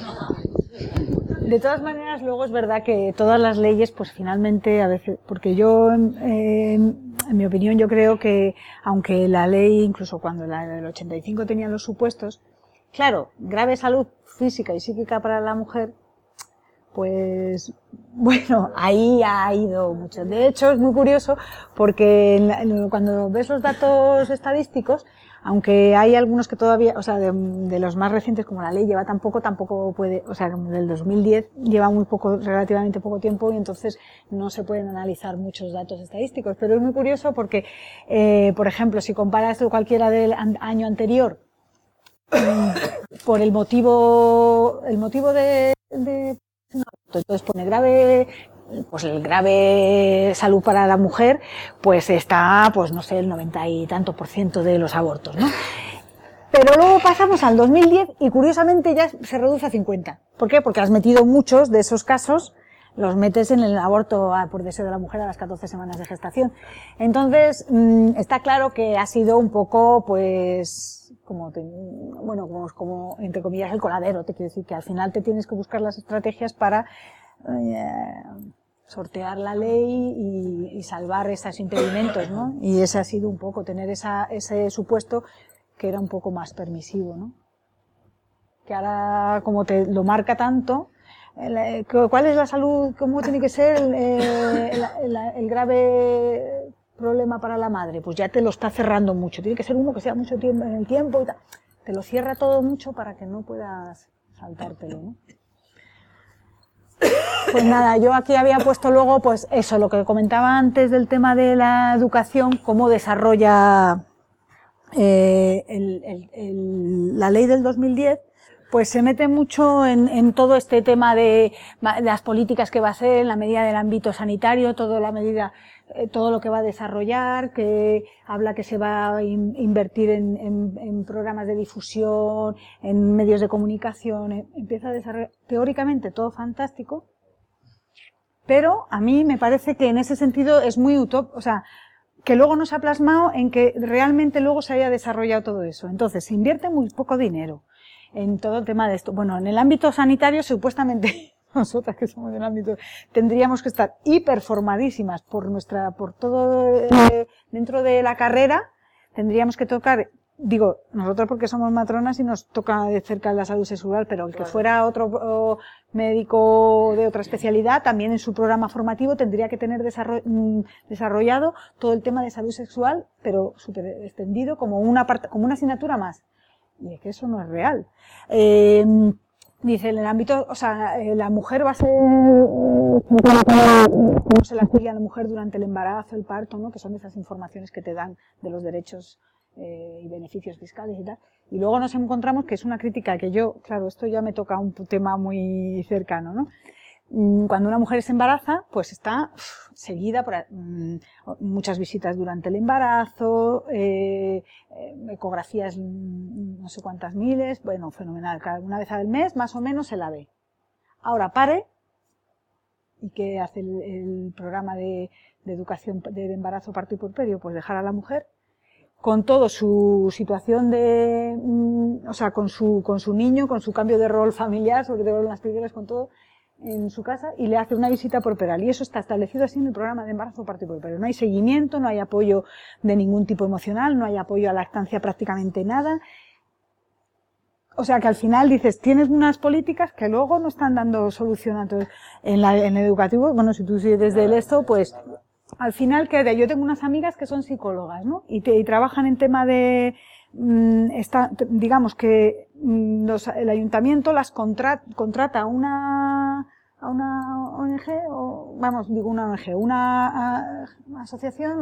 De todas maneras, luego es verdad que todas las leyes, pues finalmente a veces, porque yo, en mi opinión, yo creo que aunque la ley, incluso cuando la del 85 tenía los supuestos, claro, grave salud física y psíquica para la mujer, pues bueno, ahí ha ido mucho. De hecho, es muy curioso porque cuando ves los datos estadísticos, aunque hay algunos que todavía, o sea, de los más recientes, como la ley lleva tampoco puede, o sea, del 2010 lleva relativamente poco tiempo y entonces no se pueden analizar muchos datos estadísticos. Pero es muy curioso porque, por ejemplo, si comparas cualquiera del año anterior, por el motivo de entonces pone grave, pues el grave salud para la mujer, pues está, pues no sé, el 90 y tanto % de los abortos, ¿no? Pero luego pasamos al 2010 y curiosamente ya se reduce a 50. ¿Por qué? Porque has metido muchos de esos casos, los metes en el aborto por deseo de la mujer a las 14 semanas de gestación. Entonces, está claro que ha sido un poco, pues, como entre comillas el coladero, te quiero decir que al final te tienes que buscar las estrategias para sortear la ley y salvar esos impedimentos, ¿no? Y ese ha sido un poco, tener ese supuesto que era un poco más permisivo, ¿no? Que ahora, como te lo marca tanto, ¿cuál es la salud? ¿Cómo tiene que ser el grave problema para la madre? Pues ya te lo está cerrando mucho. Tiene que ser uno que sea mucho tiempo en el tiempo y tal. Te lo cierra todo mucho para que no puedas saltártelo, ¿no? Pues nada, yo aquí había puesto luego, pues eso, lo que comentaba antes del tema de la educación, cómo desarrolla la ley del 2010, pues se mete mucho en todo este tema de las políticas que va a hacer en la medida del ámbito sanitario, todo lo que va a desarrollar, que habla que se va a invertir en programas de difusión, en medios de comunicación, empieza a desarrollar teóricamente todo fantástico, pero a mí me parece que en ese sentido es muy utópico, o sea, que luego no se ha plasmado en que realmente luego se haya desarrollado todo eso. Entonces, se invierte muy poco dinero. en todo el tema de esto. Bueno, en el ámbito sanitario, supuestamente, nosotras que somos del ámbito, tendríamos que estar hiperformadísimas por todo, dentro de la carrera, tendríamos que tocar, digo, nosotros porque somos matronas y nos toca de cerca la salud sexual, pero el que fuera otro médico de otra especialidad, también en su programa formativo tendría que tener desarrollado todo el tema de salud sexual, pero súper extendido como una asignatura más. Y es que eso no es real. Dice, en el ámbito, o sea, la mujer va a ser, cómo se la cuida a la mujer durante el embarazo, el parto, ¿no? Que son esas informaciones que te dan de los derechos y beneficios fiscales y tal. Y luego nos encontramos que es una crítica que yo, claro, esto ya me toca un tema muy cercano, ¿no? Cuando una mujer se embaraza, pues está seguida por muchas visitas durante el embarazo, ecografías no sé cuántas miles, bueno, fenomenal, cada una vez al mes más o menos se la ve. Ahora pare, ¿y qué hace el programa de educación de embarazo, parto y puerperio? Pues dejar a la mujer con toda su situación o sea, con su niño, con su cambio de rol familiar, sobre todo en las primeras, con todo en su casa, y le hace una visita puerperal. Y eso está establecido así en el programa de embarazo, parto y puerperio. No hay seguimiento, no hay apoyo de ningún tipo emocional, no hay apoyo a lactancia, prácticamente nada. O sea que al final dices, tienes unas políticas que luego no están dando solución a todo. En el educativo, bueno, si tú sigues desde esto, pues al final queda. Yo tengo unas amigas que son psicólogas, ¿no? Y trabajan en tema de, digamos que el ayuntamiento las contrata a una ONG, o vamos, digo una ONG, una asociación,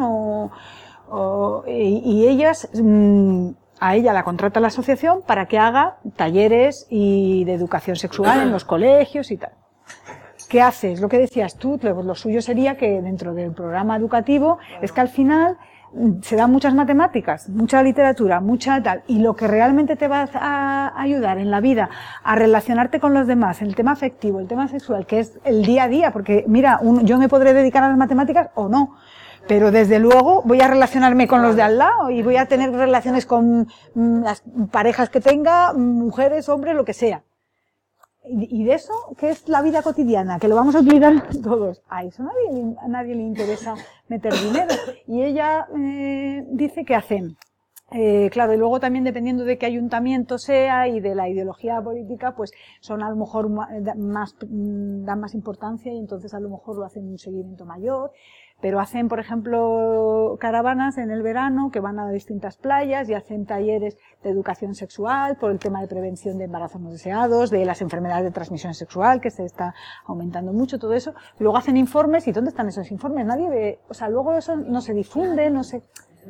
y ellas, a ella la contrata la asociación para que haga talleres de educación sexual en los colegios y tal. ¿Qué haces? Lo que decías tú, lo suyo sería que dentro del programa educativo, es que al final se dan muchas matemáticas, mucha literatura, mucha tal, y lo que realmente te va a ayudar en la vida a relacionarte con los demás, el tema afectivo, el tema sexual, que es el día a día, porque mira, yo me podré dedicar a las matemáticas o no, pero desde luego voy a relacionarme con los de al lado y voy a tener relaciones con las parejas que tenga, mujeres, hombres, lo que sea. Y de eso, que es la vida cotidiana, que lo vamos a utilizar todos. A eso a nadie le interesa meter dinero. Y ella dice que hacen. Claro, y luego también dependiendo de qué ayuntamiento sea y de la ideología política, pues son a lo mejor dan más importancia y entonces a lo mejor lo hacen un seguimiento mayor. Pero hacen, por ejemplo, caravanas en el verano que van a distintas playas y hacen talleres de educación sexual por el tema de prevención de embarazos no deseados, de las enfermedades de transmisión sexual, que se está aumentando mucho, todo eso. Luego hacen informes, ¿y dónde están esos informes? Nadie ve, o sea, luego eso no se difunde, no se...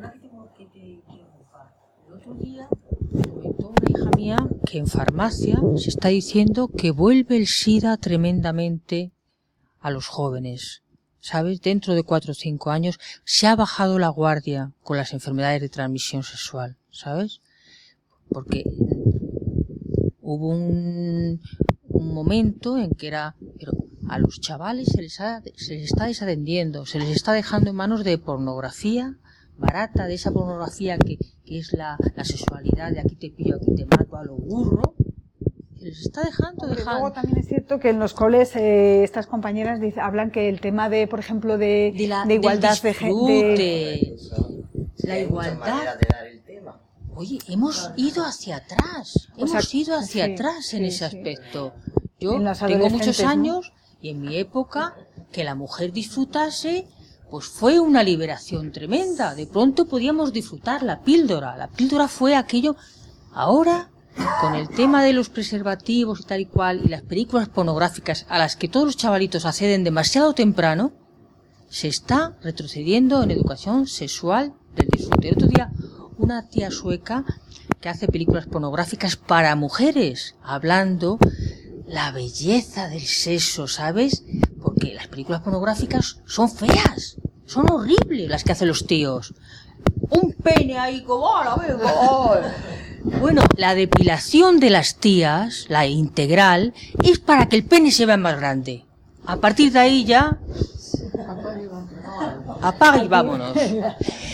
El otro día me comentó una hija mía que en farmacia se está diciendo que vuelve el SIDA tremendamente a los jóvenes. ¿Sabes? Dentro de 4 o 5 años se ha bajado la guardia con las enfermedades de transmisión sexual, ¿sabes? Porque hubo un momento en que pero a los chavales se les está desatendiendo, se les está dejando en manos de pornografía barata, de esa pornografía que es la sexualidad de aquí te pillo, aquí te mato a lo burro. Les está dejando. Luego también es cierto que en los coles estas compañeras hablan que el tema de, por ejemplo, de igualdad de género, la igualdad. Oye, hemos ido hacia atrás, en ese aspecto. Yo tengo muchos años, ¿no? Y en mi época que la mujer disfrutase, pues fue una liberación tremenda. De pronto podíamos disfrutar la píldora. La píldora fue aquello. Ahora, con el tema de los preservativos y tal y cual, y las películas pornográficas a las que todos los chavalitos acceden demasiado temprano, se está retrocediendo en educación sexual del disfrute. El otro día, una tía sueca que hace películas pornográficas para mujeres, hablando la belleza del sexo, ¿sabes? Porque las películas pornográficas son feas, son horribles las que hacen los tíos. Un pene ahí como, ¡la veo! ¡Oh! Bueno, la depilación de las tías, la integral, es para que el pene se vea más grande. A partir de ahí ya... apaga y vámonos.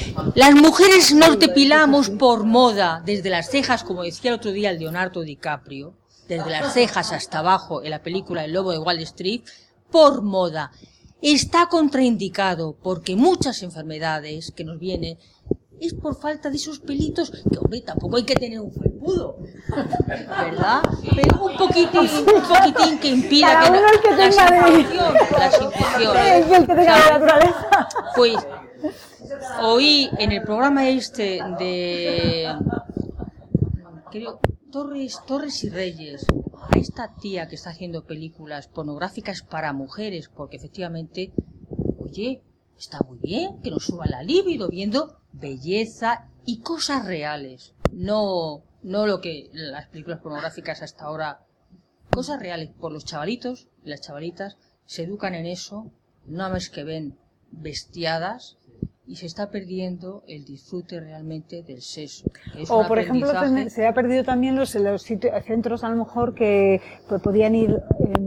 Las mujeres nos depilamos por moda, desde las cejas, como decía el otro día el Leonardo DiCaprio, desde las cejas hasta abajo en la película El Lobo de Wall Street, por moda. Está contraindicado porque muchas enfermedades que nos vienen es por falta de esos pelitos, que hombre, tampoco hay que tener un felpudo, ¿verdad? Pero un poquitín que impida Cada que uno el que tenga las infecciones. el que tenga la naturaleza. Pues oí en el programa este de, creo, Torres y Reyes, a esta tía que está haciendo películas pornográficas para mujeres, porque efectivamente, oye, está muy bien que nos suba la libido viendo belleza y cosas reales, no lo que las películas pornográficas hasta ahora, cosas reales, por los chavalitos y las chavalitas se educan en eso, nada más que ven bestiadas, y se está perdiendo el disfrute realmente del sexo. O, por ejemplo, se ha perdido también los centros, a lo mejor, que pues, podían ir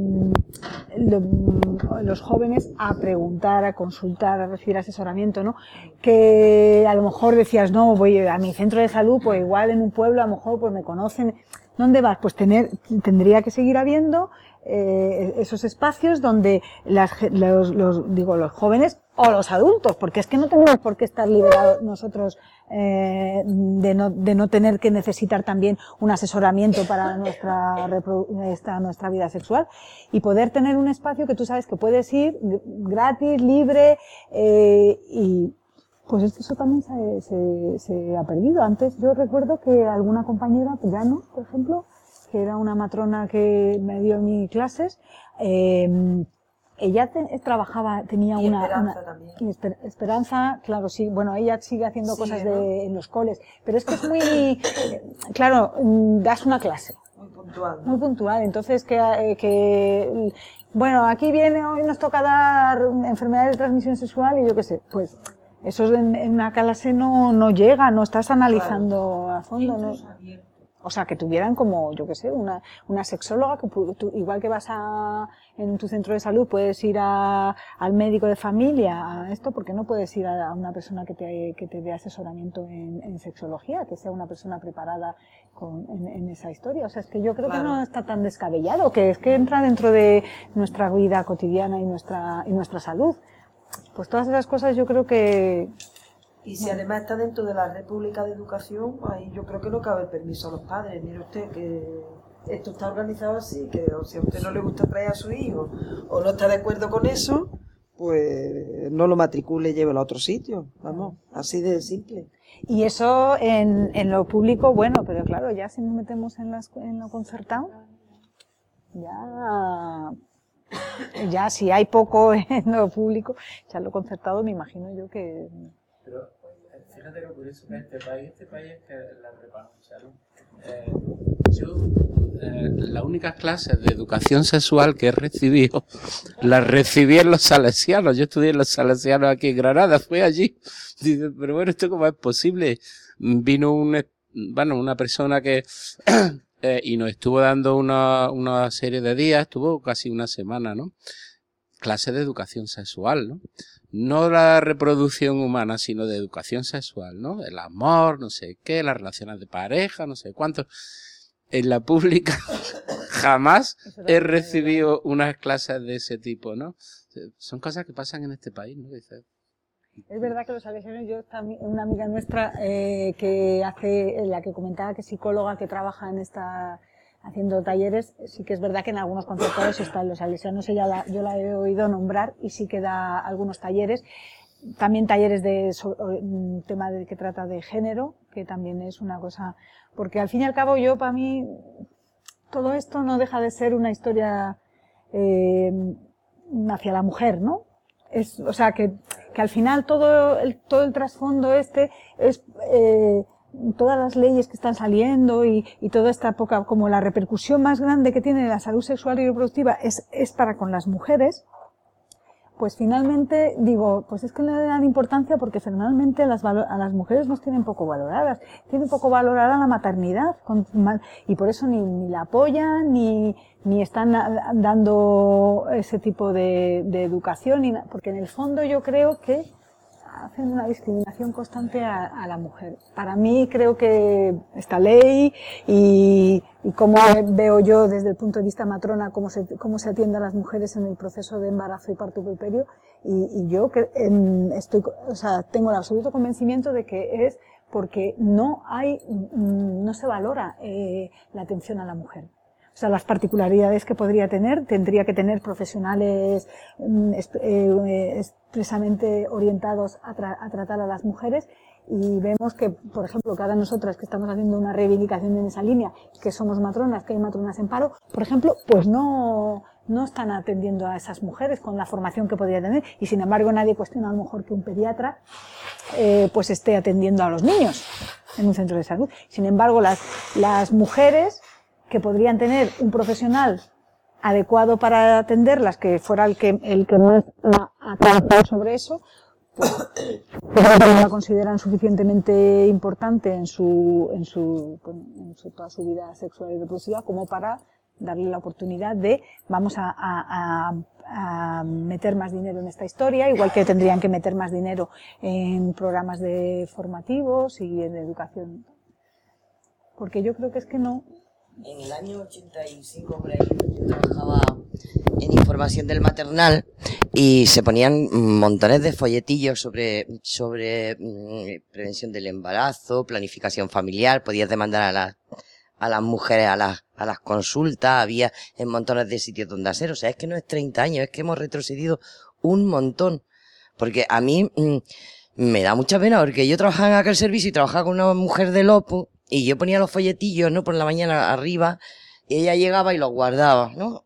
los jóvenes a preguntar, a consultar, a recibir asesoramiento, ¿no? Que a lo mejor decías, no, voy a mi centro de salud, pues igual en un pueblo a lo mejor pues me conocen. ¿Dónde vas? Pues tendría que seguir habiendo esos espacios donde los jóvenes o los adultos, porque es que no tenemos por qué estar liberados nosotros de no tener que necesitar también un asesoramiento para nuestra vida sexual, y poder tener un espacio que tú sabes que puedes ir gratis, libre, y pues eso también se ha perdido. Antes yo recuerdo que alguna compañera, Llano, por ejemplo, que era una matrona que me dio mis clases, ella trabajaba, tenía y una... Esperanza también. Esperanza, claro, sí, bueno, ella sigue haciendo cosas ¿no? En los coles, pero es que es muy... claro, das una clase. Muy puntual. Muy puntual, entonces bueno, aquí viene, hoy nos toca dar enfermedades de transmisión sexual y yo qué sé, pues eso en una clase no llega, no estás analizando a fondo, ¿no? O sea, que tuvieran como, yo qué sé, una sexóloga, que igual que vas en tu centro de salud, puedes ir al médico de familia, a esto, porque no puedes ir a una persona que te dé asesoramiento en sexología, que sea una persona preparada en esa historia. O sea, es que yo creo que no está tan descabellado, que es que entra dentro de nuestra vida cotidiana y nuestra salud. Pues todas esas cosas yo creo que... Y si además está dentro de la República de Educación, ahí yo creo que no cabe el permiso a los padres. Mire usted que esto está organizado así, que si a usted no le gusta traer a su hijo o no está de acuerdo con eso, pues no lo matricule y llévelo a otro sitio. Vamos, así de simple. Y eso en lo público, bueno, pero claro, ya si nos metemos en lo concertado, ya si hay poco en lo público, ya en lo concertado me imagino yo que... Pero fíjate lo curioso que es este país es que la preparación, las únicas clases de educación sexual que he recibido, las recibí en los salesianos. Yo estudié en los salesianos aquí en Granada, fue allí. Dice, pero bueno, ¿esto cómo es posible? Vino una persona que y nos estuvo dando una serie de días, estuvo casi una semana, ¿no? Clases de educación sexual, ¿no? No la reproducción humana, sino de educación sexual, ¿no? El amor, no sé qué, las relaciones de pareja, no sé cuánto. En la pública jamás he recibido unas clases de ese tipo, ¿no? Son cosas que pasan en este país, ¿no? Dice. Es verdad que los salesianos, una amiga nuestra la que comentaba que es psicóloga, que trabaja haciendo talleres, sí que es verdad que en algunos concertados están los salesianos, yo la he oído nombrar y sí que da algunos talleres, también talleres un tema que trata de género, que también es una cosa, porque al fin y al cabo para mí, todo esto no deja de ser una historia hacia la mujer, ¿no? O sea, que al final todo el trasfondo es todas las leyes que están saliendo y toda esta época, como la repercusión más grande que tiene la salud sexual y reproductiva es para con las mujeres, pues finalmente digo, pues es que no le dan importancia porque finalmente a las mujeres nos tienen poco valoradas, tienen poco valorada la maternidad, y por eso ni la apoyan, ni están dando ese tipo de educación, porque en el fondo yo creo que hacen una discriminación constante a la mujer. Para mí creo que esta ley y cómo veo yo desde el punto de vista matrona cómo se atiende a las mujeres en el proceso de embarazo y parto puerperio, y yo que tengo el absoluto convencimiento de que es porque no se valora la atención a la mujer. O sea, las particularidades que podría tener, tendría que tener profesionales expresamente orientados a tratar a las mujeres, y vemos que, por ejemplo, que ahora nosotras que estamos haciendo una reivindicación en esa línea, que somos matronas, que hay matronas en paro, por ejemplo, pues no están atendiendo a esas mujeres con la formación que podría tener, y sin embargo nadie cuestiona a lo mejor que un pediatra pues esté atendiendo a los niños en un centro de salud. Sin embargo, las mujeres que podrían tener un profesional adecuado para atenderlas, que fuera el que más ha trabajado sobre eso, pues no la consideran suficientemente importante en toda su vida sexual y reproductiva como para darle la oportunidad de vamos a meter más dinero en esta historia, igual que tendrían que meter más dinero en programas formativos y en educación. Porque yo creo que es que no. En el año 85, por ahí, yo trabajaba en información del maternal y se ponían montones de folletillos sobre prevención del embarazo, planificación familiar, podías demandar a las mujeres a las consultas, había en montones de sitios donde hacer. O sea, es que no es 30 años, es que hemos retrocedido un montón. Porque a mí me da mucha pena, porque yo trabajaba en aquel servicio y trabajaba con una mujer del Opus, y yo ponía los folletillos, ¿no?, por la mañana arriba, y ella llegaba y los guardaba, ¿no?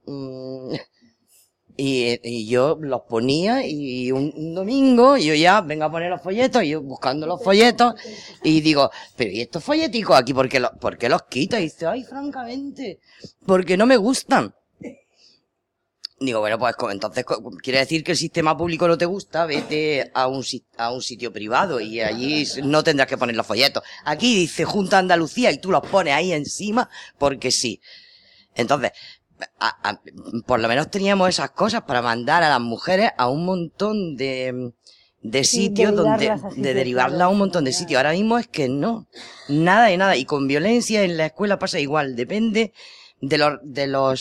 Y yo los ponía, y un domingo yo ya vengo a poner los folletos, y yo buscando los folletos, y digo, pero ¿y estos folleticos aquí por qué los quito? Y dice, ay, francamente, porque no me gustan. Digo, bueno, pues entonces quiere decir que el sistema público no te gusta, vete a un sitio privado y allí no tendrás que poner los folletos. Aquí dice Junta Andalucía y tú los pones ahí encima porque sí. Entonces, por lo menos teníamos esas cosas para mandar a las mujeres a un montón de sitios de derivarlas a un montón de sitios. Ahora mismo es que no, nada de nada. Y con violencia en la escuela pasa igual, depende de los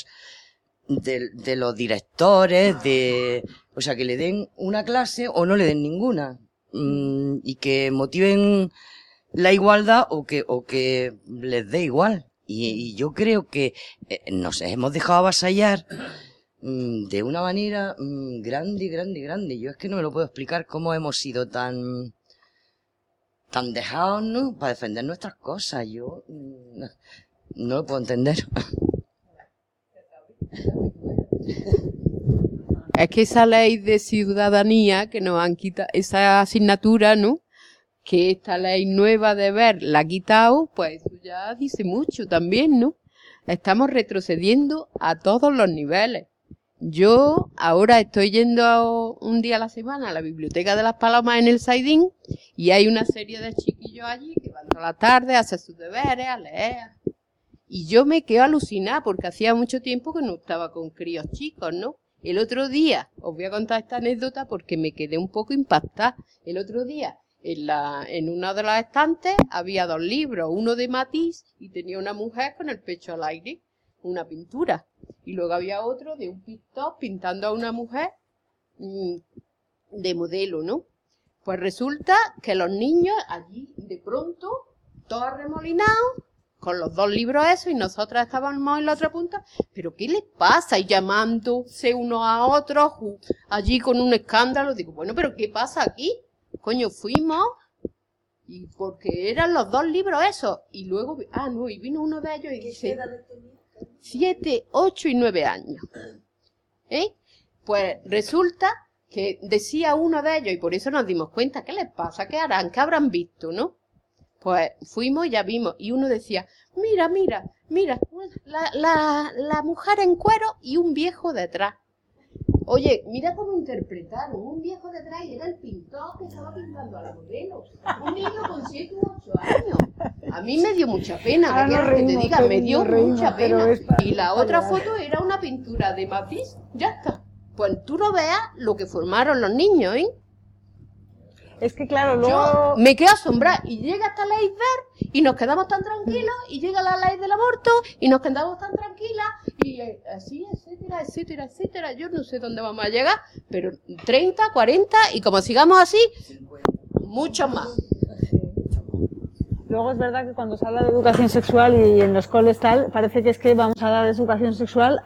directores, o sea, que le den una clase o no le den ninguna, y que motiven la igualdad o que les dé igual. Y yo creo que nos hemos dejado avasallar de una manera grande. Yo es que no me lo puedo explicar cómo hemos sido tan dejados, ¿no?, para defender nuestras cosas. Yo no lo puedo entender. Es que esa ley de ciudadanía que nos han quitado, esa asignatura, ¿no?, que esta ley nueva de ver la ha quitado, pues eso ya dice mucho también, ¿no? Estamos retrocediendo a todos los niveles. Yo ahora estoy yendo un día a la semana a la Biblioteca de las Palomas en el Saidín, y hay una serie de chiquillos allí que van toda la tarde a hacer sus deberes, a leer. Y yo me quedo alucinada porque hacía mucho tiempo que no estaba con críos chicos, ¿no? El otro día, os voy a contar esta anécdota porque me quedé un poco impactada. El otro día, en uno de los estantes, había 2 libros, uno de Matisse y tenía una mujer con el pecho al aire, una pintura. Y luego había otro de un pintor pintando a una mujer de modelo, ¿no? Pues resulta que los niños allí, de pronto, todos arremolinados, con los 2 libros esos, y nosotras estábamos en la otra punta. ¿Pero qué les pasa? Y llamándose unos a otros, allí con un escándalo. Digo, bueno, ¿pero qué pasa aquí? Coño, fuimos, y porque eran los 2 libros esos. Y luego, y vino uno de ellos y dice, 7, 8 y 9 años. Pues resulta que decía uno de ellos, y por eso nos dimos cuenta, ¿qué les pasa? ¿Qué harán? ¿Qué habrán visto, no? Pues fuimos y ya vimos, y uno decía, mira, la mujer en cuero y un viejo detrás. Oye, mira cómo interpretaron, un viejo detrás y era el pintor que estaba pintando a la modelo. Un niño con 7 u 8 años. A mí me dio mucha pena, ¿qué quieres que te diga? Me dio mucha pena. Y la otra foto era una pintura de Matisse, ya está. Pues tú no veas lo que formaron los niños, ¿eh? Es que claro, luego... Yo me quedo asombrada y llega esta ley ver y nos quedamos tan tranquilos y llega la ley del aborto y nos quedamos tan tranquilas y así, etcétera, etcétera, etcétera. Yo no sé dónde vamos a llegar, pero 30, 40 y como sigamos así, muchos más. Luego es verdad que cuando se habla de educación sexual y en los coles tal, parece que es que vamos a dar educación sexual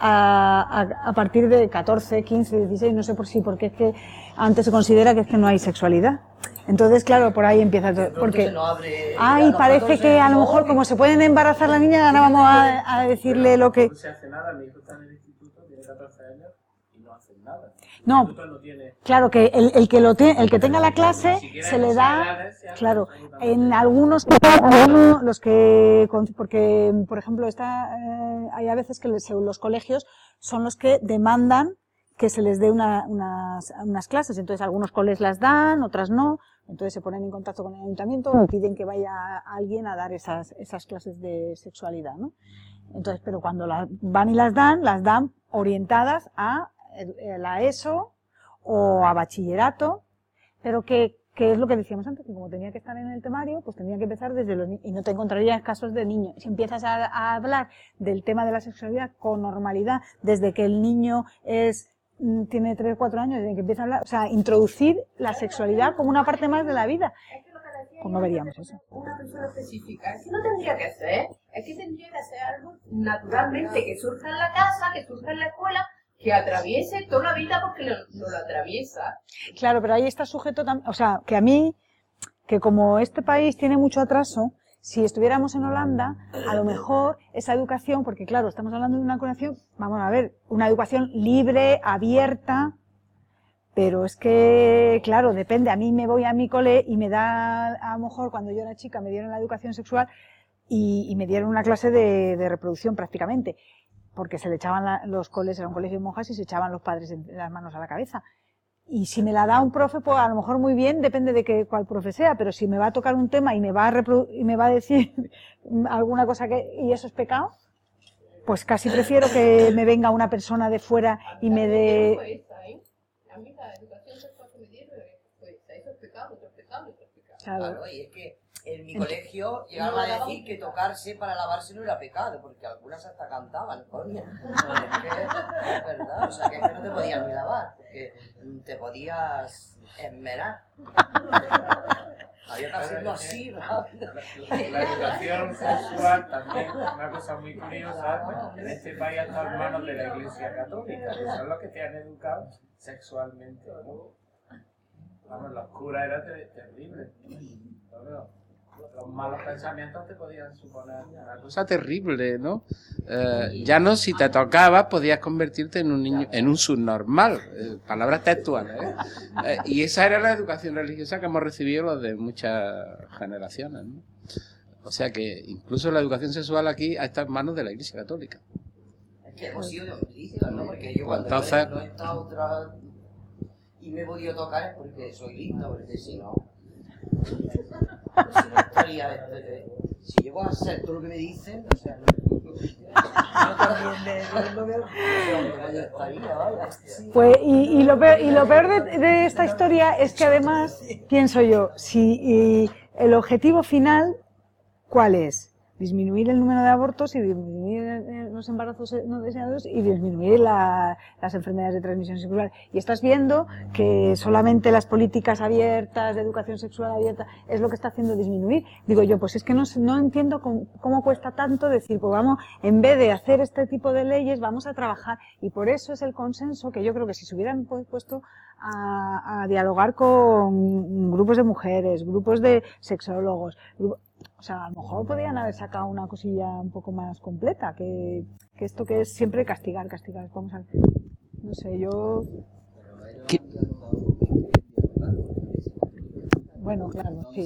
a partir de 14, 15, 16, no sé por sí, porque es que antes se considera que es que no hay sexualidad. Entonces, claro, por ahí empieza todo. Porque, ay, parece que a lo mejor como se pueden embarazar la niña, ahora vamos a decirle lo que... No se hace nada, mi hijo está en el instituto, tiene 14 años y no hace nada. No, claro que el que tenga la clase se le da, claro, en algunos, los que, porque por ejemplo hay a veces que los colegios son los que demandan que se les dé unas clases, entonces algunos colegios las dan, otras no, entonces se ponen en contacto con el ayuntamiento y piden que vaya alguien a dar esas clases de sexualidad, ¿no? Entonces, pero cuando van y las dan orientadas a la ESO o a bachillerato, pero que es lo que decíamos antes, que como tenía que estar en el temario, pues tenía que empezar desde los niños, y no te encontrarías casos de niños. Si empiezas a hablar del tema de la sexualidad con normalidad, desde que el niño tiene 3 o 4 años, desde que empieza a hablar, o sea, introducir la sexualidad como una parte más de la vida, pues no veríamos eso. Una persona específica, es que no tendría que hacer, es que tendría que hacer algo naturalmente, que surja en la casa, que surja en la escuela, que atraviese toda la vida porque no lo atraviesa. Claro, pero ahí está sujeto también, o sea, que a mí, que como este país tiene mucho atraso, si estuviéramos en Holanda, a lo mejor esa educación, porque claro, estamos hablando de una educación, vamos a ver, una educación libre, abierta, pero es que, claro, depende, a mí me voy a mi cole y me da, a lo mejor cuando yo era chica me dieron la educación sexual y me dieron una clase de reproducción prácticamente, porque se le echaban los coles, era un colegio de monjas y se echaban los padres las manos a la cabeza. Y si me la da un profe, pues a lo mejor muy bien, depende de cuál profe sea, pero si me va a tocar un tema y me va a decir alguna cosa y eso es pecado, pues casi prefiero que me venga una persona de fuera y me dé... A mí la educación sexual que me dieron, pues eso es pecado, otro pecado, otro pecado. Claro, y es que en mi colegio llegaron a decir que tocarse para lavarse no era pecado, porque algunas hasta cantaban, coño. Es verdad, o sea, que no te podías ni lavar, porque te podías esmerar. Había que hacerlo así, rápido. La educación sexual también, una cosa muy curiosa, en este país está en manos de la Iglesia Católica, que son los que te han educado sexualmente, ¿no? Vamos, la oscura era terrible. Los malos pensamientos te podían suponer una cosa terrible, ¿no? Ya no, si te tocaba, podías convertirte en un niño, en un subnormal, palabras textuales, y esa era la educación religiosa que hemos recibido los de muchas generaciones, ¿no? O sea que incluso la educación sexual aquí está en manos de la Iglesia Católica. Es que hemos sido listos, ¿no? Porque yo cuando entonces, no he estado otra y me he podido tocar es porque soy lindo, porque si no... Si llego a hacer todo lo que me dicen, o sea, Pues, y lo peor de esta historia es que además, pienso yo, si el objetivo final, ¿cuál es? Disminuir el número de abortos y disminuir los embarazos no deseados y disminuir las enfermedades de transmisión sexual. Y estás viendo que solamente las políticas abiertas, de educación sexual abierta, es lo que está haciendo disminuir. Digo yo, pues es que no entiendo cómo cuesta tanto decir, pues vamos, en vez de hacer este tipo de leyes, vamos a trabajar. Y por eso es el consenso que yo creo que si se hubieran puesto a dialogar con grupos de mujeres, grupos de sexólogos, o sea, a lo mejor podrían haber sacado una cosilla un poco más completa, que esto que es siempre castigar. Vamos a, no sé, yo... Bueno, claro, sí.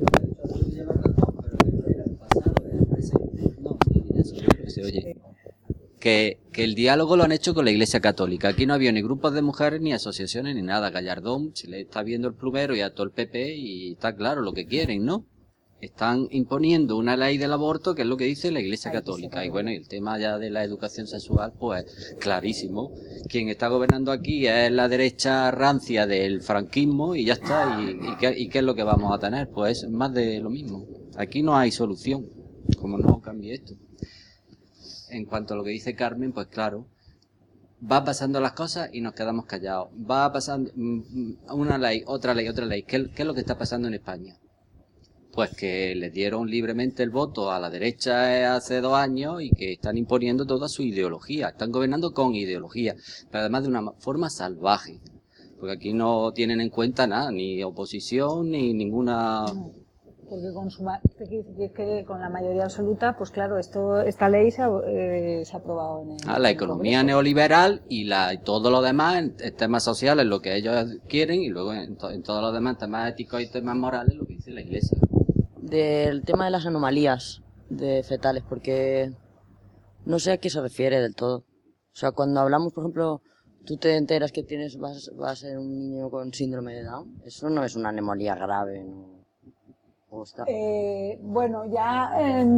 Oye, que el diálogo lo han hecho con la Iglesia Católica. Aquí no había ni grupos de mujeres, ni asociaciones, ni nada. Gallardón se le está viendo el plumero y a todo el PP y está claro lo que quieren, ¿no? están imponiendo una ley del aborto que es lo que dice la Iglesia Católica. Y bueno, y el tema ya de la educación sexual, pues clarísimo. Quien está gobernando aquí es la derecha rancia del franquismo y ya está. ¿Y qué es lo que vamos a tener? Pues más de lo mismo. Aquí no hay solución, como no cambie esto. En cuanto a lo que dice Carmen, pues claro, va pasando las cosas y nos quedamos callados. Va pasando una ley, otra ley, otra ley. ¿Qué es lo que está pasando en España? Pues que le dieron libremente el voto a la derecha hace 2 años y que están imponiendo toda su ideología. Están gobernando con ideología, pero además de una forma salvaje. Porque aquí no tienen en cuenta nada, ni oposición, ni ninguna... Porque con la mayoría absoluta, pues claro, esta ley se ha aprobado en la economía neoliberal y todo lo demás, en temas sociales, lo que ellos quieren, y luego en todos los demás, temas éticos y temas morales, lo que dice la Iglesia. Del tema de las anomalías fetales, porque no sé a qué se refiere del todo. O sea, cuando hablamos, por ejemplo, tú te enteras que vas a ser un niño con síndrome de Down, eso no es una anomalía grave, ¿no? Bueno, ya,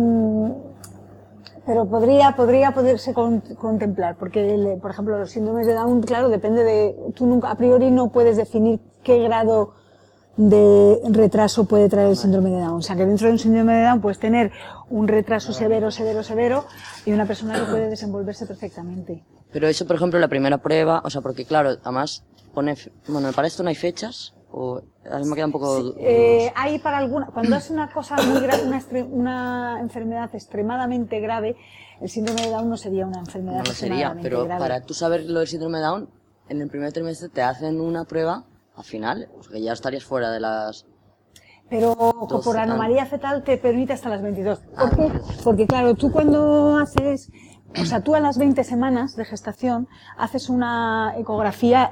pero podría poderse contemplar, porque, por ejemplo, los síndromes de Down, claro, depende de, tú nunca, a priori no puedes definir qué grado de retraso puede traer el síndrome de Down. O sea, que dentro de un síndrome de Down puedes tener un retraso severo, y una persona que puede desenvolverse perfectamente. Pero eso, por ejemplo, la primera prueba, o sea, porque claro, además bueno, para esto no hay fechas. O a mí me queda un poco... hay para alguna... Cuando es una cosa muy grave, una enfermedad extremadamente grave, el síndrome de Down no sería una enfermedad extremadamente grave. Pero para tú saber lo del síndrome de Down, en el primer trimestre te hacen una prueba al final, o sea, que ya estarías fuera de las... Pero por la anomalía fetal te permite hasta las 22. ¿Por qué? Porque claro, tú cuando haces... O sea, tú a las 20 semanas de gestación haces una ecografía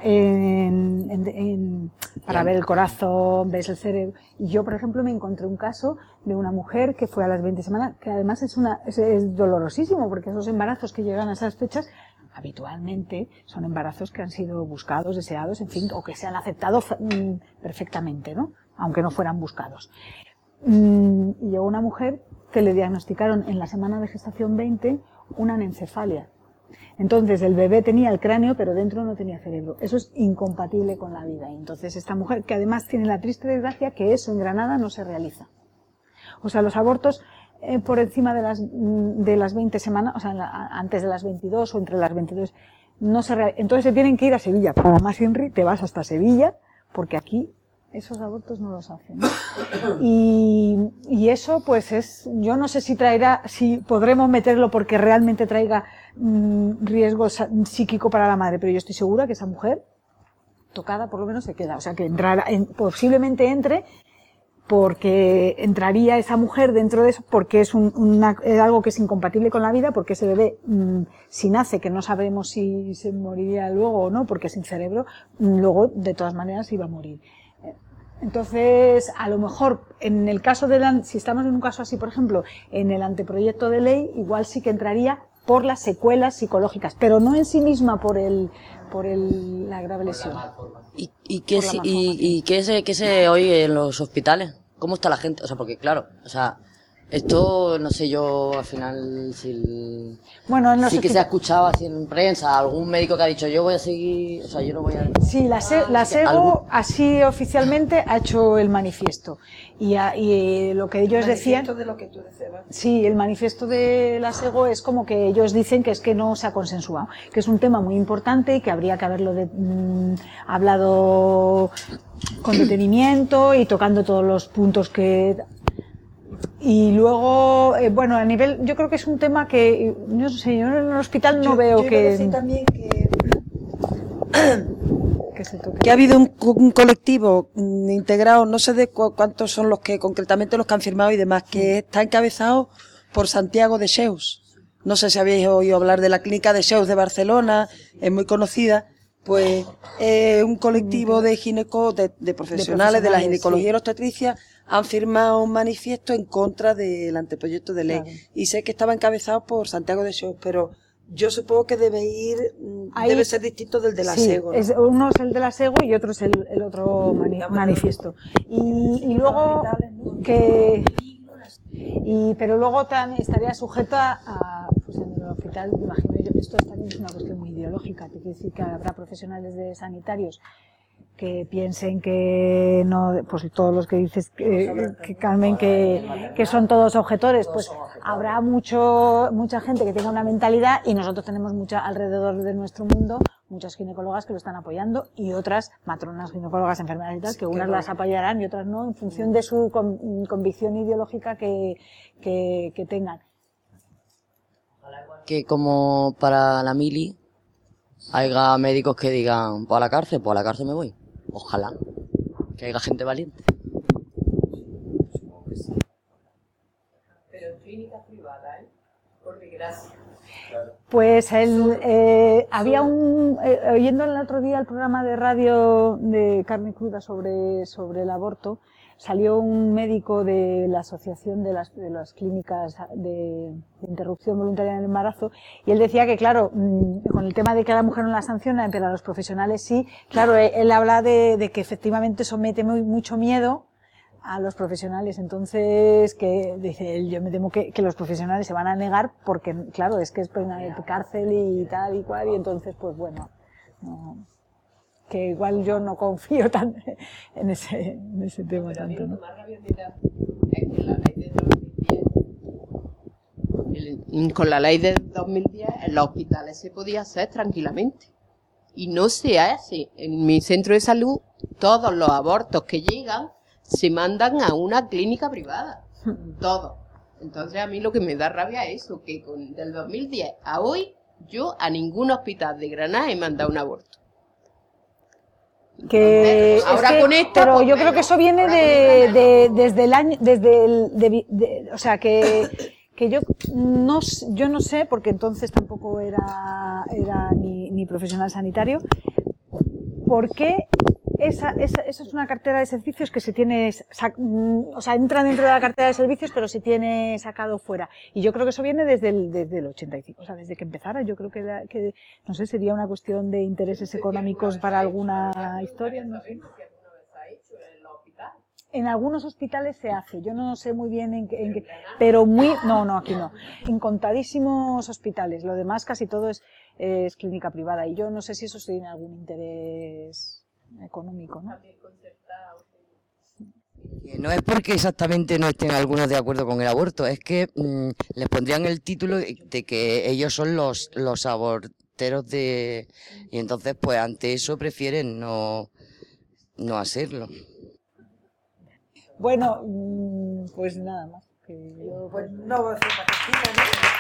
para ver el corazón, ves el cerebro. Y yo, por ejemplo, me encontré un caso de una mujer que fue a las 20 semanas, que además es dolorosísimo, porque esos embarazos que llegan a esas fechas, habitualmente son embarazos que han sido buscados, deseados, en fin, o que se han aceptado perfectamente, ¿no? Aunque no fueran buscados. Y llegó una mujer que le diagnosticaron en la semana de gestación 20 una anencefalia. Entonces el bebé tenía el cráneo, pero dentro no tenía cerebro. Eso es incompatible con la vida. Y entonces esta mujer, que además tiene la triste desgracia que eso en Granada no se realiza. O sea, los abortos por encima de las 20 semanas, o sea, antes de las 22 o entre las 22, no se realiza. Entonces se tienen que ir a Sevilla. Para más Inri te vas hasta Sevilla, porque aquí esos abortos no los hacen, ¿no? Y eso, pues yo no sé si podremos meterlo porque realmente traiga riesgo psíquico para la madre, pero yo estoy segura que esa mujer, tocada, por lo menos se queda. O sea, que posiblemente entre, porque entraría esa mujer dentro de eso, porque es algo que es incompatible con la vida, porque ese bebé, si nace, que no sabemos si se moriría luego o no, porque sin cerebro, luego de todas maneras iba a morir. Entonces, a lo mejor, en el caso si estamos en un caso así, por ejemplo, en el anteproyecto de ley, igual sí que entraría por las secuelas psicológicas, pero no en sí misma por la grave lesión. ¿Y qué se oye en los hospitales? ¿Cómo está la gente? O sea, porque claro, o sea, esto, no sé yo, al final, sí que se ha escuchado así en prensa, algún médico que ha dicho, yo voy a seguir, o sea, yo no voy a... Sí, la SEGO, así oficialmente, ha hecho el manifiesto. Y lo que ellos decían... El manifiesto de lo que tú decías. Sí, el manifiesto de la SEGO es como que ellos dicen que es que no se ha consensuado, que es un tema muy importante y que habría que haberlo hablado con detenimiento y tocando todos los puntos que... Y luego, bueno, a nivel, yo creo que es un tema que, no sé, yo en el hospital no veo yo que... Iba a decir también que ha habido un colectivo integrado, no sé de cuántos son los que concretamente los que han firmado y demás, que está encabezado por Santiago de Xeus. No sé si habéis oído hablar de la clínica de Xeus de Barcelona, es muy conocida. Pues un colectivo de profesionales de la ginecología y la obstetricia han firmado un manifiesto en contra del anteproyecto de ley. Claro. Y sé que estaba encabezado por Santiago de Xeus, pero yo supongo que debe ser distinto del de la SEGO, ¿no? Uno es el de la SEGO y otro es el otro manifiesto. Y luego que... Pero luego también estaría sujeta a, pues en el hospital, imagino yo, esto también es una cuestión muy ideológica, te quiero decir que habrá profesionales sanitarios que piensen que no, pues todos los que dices, que Carmen, que son todos objetores, pues habrá mucha gente que tenga una mentalidad, y nosotros tenemos alrededor de nuestro mundo muchas ginecólogas que lo están apoyando, y otras matronas ginecólogas, enfermeras y tal, que unas las apoyarán y otras no, en función de su convicción ideológica que tengan. Que como para la mili haya médicos que digan, pues a la cárcel me voy. Ojalá que haya gente valiente. Pero en clínica privada, por desgracia. Pues había oyendo el otro día el programa de radio de Carne Cruda sobre el aborto, salió un médico de la Asociación de las Clínicas de Interrupción Voluntaria del Embarazo, y él decía que, claro, con el tema de que a la mujer no la sanciona, pero a los profesionales sí, claro, él habla de que efectivamente somete mucho miedo a los profesionales. Entonces, que dice él, yo me temo que los profesionales se van a negar porque, claro, es que es pena de cárcel y tal y cual, y entonces, pues bueno, no, que igual yo no confío tanto en ese tema tanto, ¿no? Con la ley de 2010 en los hospitales se podía hacer tranquilamente. Y no se hace. En mi centro de salud, todos los abortos que llegan se mandan a una clínica privada. Todos. Entonces a mí lo que me da rabia es eso, que del 2010 a hoy yo a ningún hospital de Granada he mandado un aborto. Que ahora es que, con esto, pero pues, yo creo que eso viene desde el año, o sea que yo no sé, porque entonces tampoco era ni profesional sanitario, ¿por qué esa es una cartera de servicios que se tiene, o sea, entra dentro de la cartera de servicios, pero se tiene sacado fuera? Y yo creo que eso viene desde el 85, o sea, desde que empezara. Yo creo que no sé, sería una cuestión de intereses económicos para alguna historia, no sé. En algunos hospitales se hace, yo no sé muy bien en qué, pero no, aquí no. En contadísimos hospitales, lo demás casi todo es clínica privada, y yo no sé si eso tiene algún interés económico, ¿no? No es porque exactamente no estén algunos de acuerdo con el aborto, es que les pondrían el título de que ellos son los aborteros y entonces pues ante eso prefieren no hacerlo. Bueno, pues nada más. Pues no,